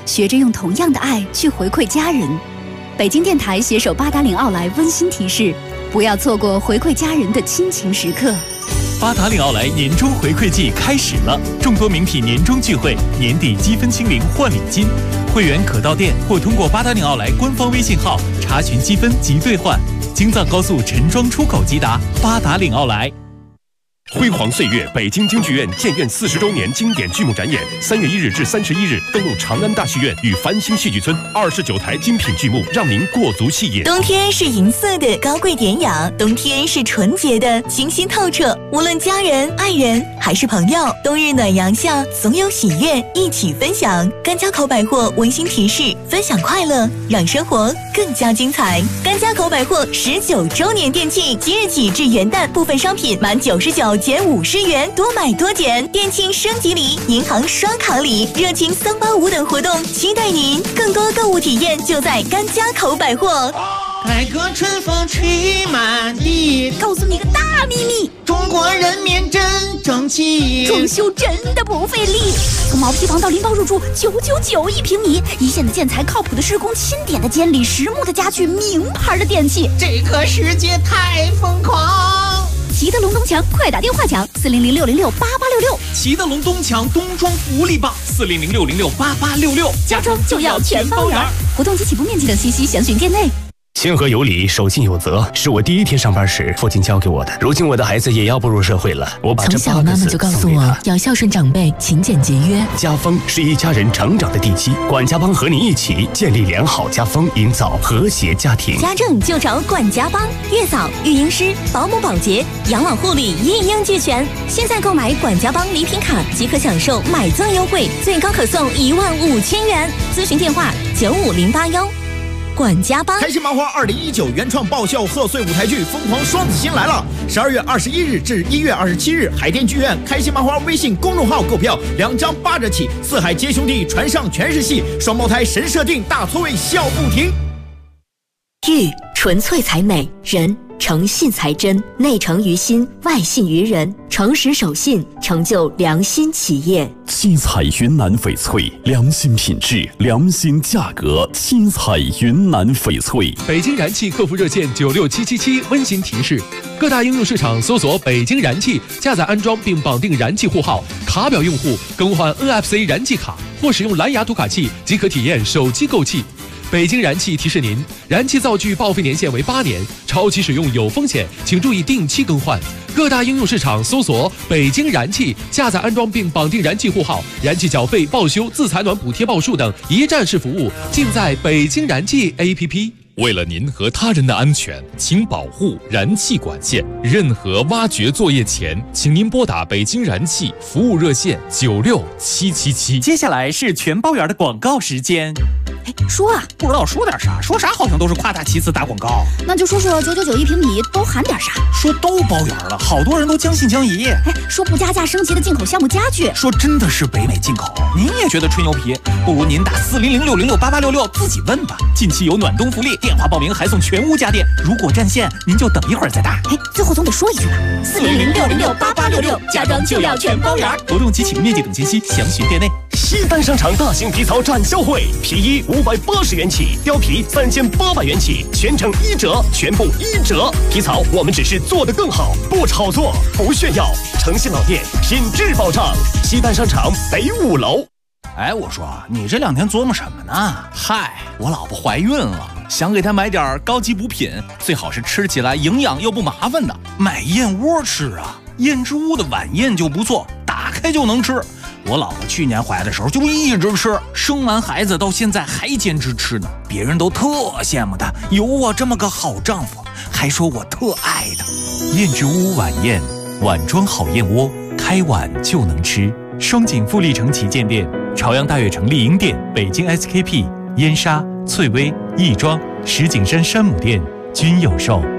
学着用同样的爱去回馈家人。北京电台携手八达岭奥莱温馨提示：不要错过回馈家人的亲情时刻。 八达岭奥莱年终回馈季开始了，众多名品年终聚会，年底积分清零换礼金，会员可到店或通过八达岭奥莱官方微信号查询积分及兑换。京藏高速陈庄出口即达，八达岭奥莱。 辉煌岁月，北京京剧院建院40周年经典剧目展演，3月1日至31日登陆长安大戏院与繁星戏剧村，29台精品剧目让您过足戏瘾。 冬天是银色的高贵典雅，冬天是纯洁的清新透彻。无论家人、爱人还是朋友，冬日暖阳下总有喜悦一起分享。甘家口百货温馨提示：分享快乐，让生活更加精彩。甘家口百货19周年店庆，即日起至元旦，部分商品满99减50元，多买多减，店庆升级礼、银行刷卡礼、热情385等活动，期待您！更多购物体验就在甘家口百货。 改革春风吹满地， 告诉你个大秘密： 中国人民真争气， 装修真的不费力。从毛坯房到拎包入住，999一平米，一线的建材，靠谱的施工，钦点的监理，实木的家具，名牌的电器， 这个世界太疯狂。 齐德龙东墙，快打电话抢400-606-8866。 齐德龙东墙冬装福利棒，400-606-8866。 家装就要全包圆。活动及起步面积等信息详询店内。 谦和有礼，守信有责，是我第一天上班时父亲教给我的。如今我的孩子也要步入社会了，我把这从小妈妈就告诉我要孝顺长辈，勤俭节约。 家风是一家人成长的地基，管家帮和你一起建立良好家风，营造和谐家庭。 家政就找管家帮，月嫂、育婴师、保姆、保洁、养老护理一应俱全。现在购买管家帮礼品卡即可享受买赠优惠，最高可送15000元。咨询电话95081。管家帮。 开心麻花2019原创爆笑贺岁舞台剧《疯狂双子星》来了！12月21日至1月27日，海淀剧院开心麻花微信公众号购票，2张8折起。四海皆兄弟，船上全是戏，双胞胎神设定，大错位笑不停。 玉纯粹才美，人诚信才真，内诚于心，外信于人，诚实守信，成就良心企业。 七彩云南翡翠，良心品质，良心价格。七彩云南翡翠。 北京燃气客服热线96777温馨提示：各大应用市场搜索北京燃气，下载安装并绑定燃气户号，卡表用户更换 NFC 燃气卡或使用蓝牙读卡器即可体验手机购气。北京燃气提示您，燃气灶具报废年限为8年，超期使用有风险，请注意定期更换。各大应用市场搜索北京燃气，下载安装并绑定燃气户号，燃气缴费、报修、自采暖补贴报数等一站式服务尽在北京燃气 APP。 为了您和他人的安全，请保护燃气管线。任何挖掘作业前，请您拨打北京燃气服务热线96777。 接下来是全包圆的广告时间。 说啊， 不知道说点啥，说啥好像都是夸大其词打广告。 那就说999一平米都含点啥？ 说都包圆了，好多人都将信将疑。 说不加价升级的进口项目家具， 说真的是北美进口，您也觉得吹牛皮？不如您打400-606-8866自己问吧。近期有暖冬福利，电话报名还送全屋家电。如果占线，您就等一会儿再打。 最后总得说一句吧，400-606-8866，家装就要全包圆。 活动及起步面积等信息详询店内。 西单商场大型皮草展销会，皮衣580元起，貂皮3800元起，全程1折，全部1折。皮草我们只是做得更好，不炒作，不炫耀，诚信老店，品质保障。西单商场北5楼。 哎，我说你这2天琢磨什么呢？嗨，我老婆怀孕了，想给她买点高级补品，最好是吃起来营养又不麻烦的。买燕窝吃啊，燕之屋的晚宴就不错，打开就能吃。我老婆去年怀的时候就一直吃，生完孩子到现在还坚持吃呢，别人都特羡慕她有我这么个好丈夫，还说我特爱她。燕之屋晚宴，碗装好燕窝，开碗就能吃。双井富力城旗舰店、朝阳大悦城丽婴店、北京 SKP、燕莎、翠微、亦庄、石景山山姆店均有售。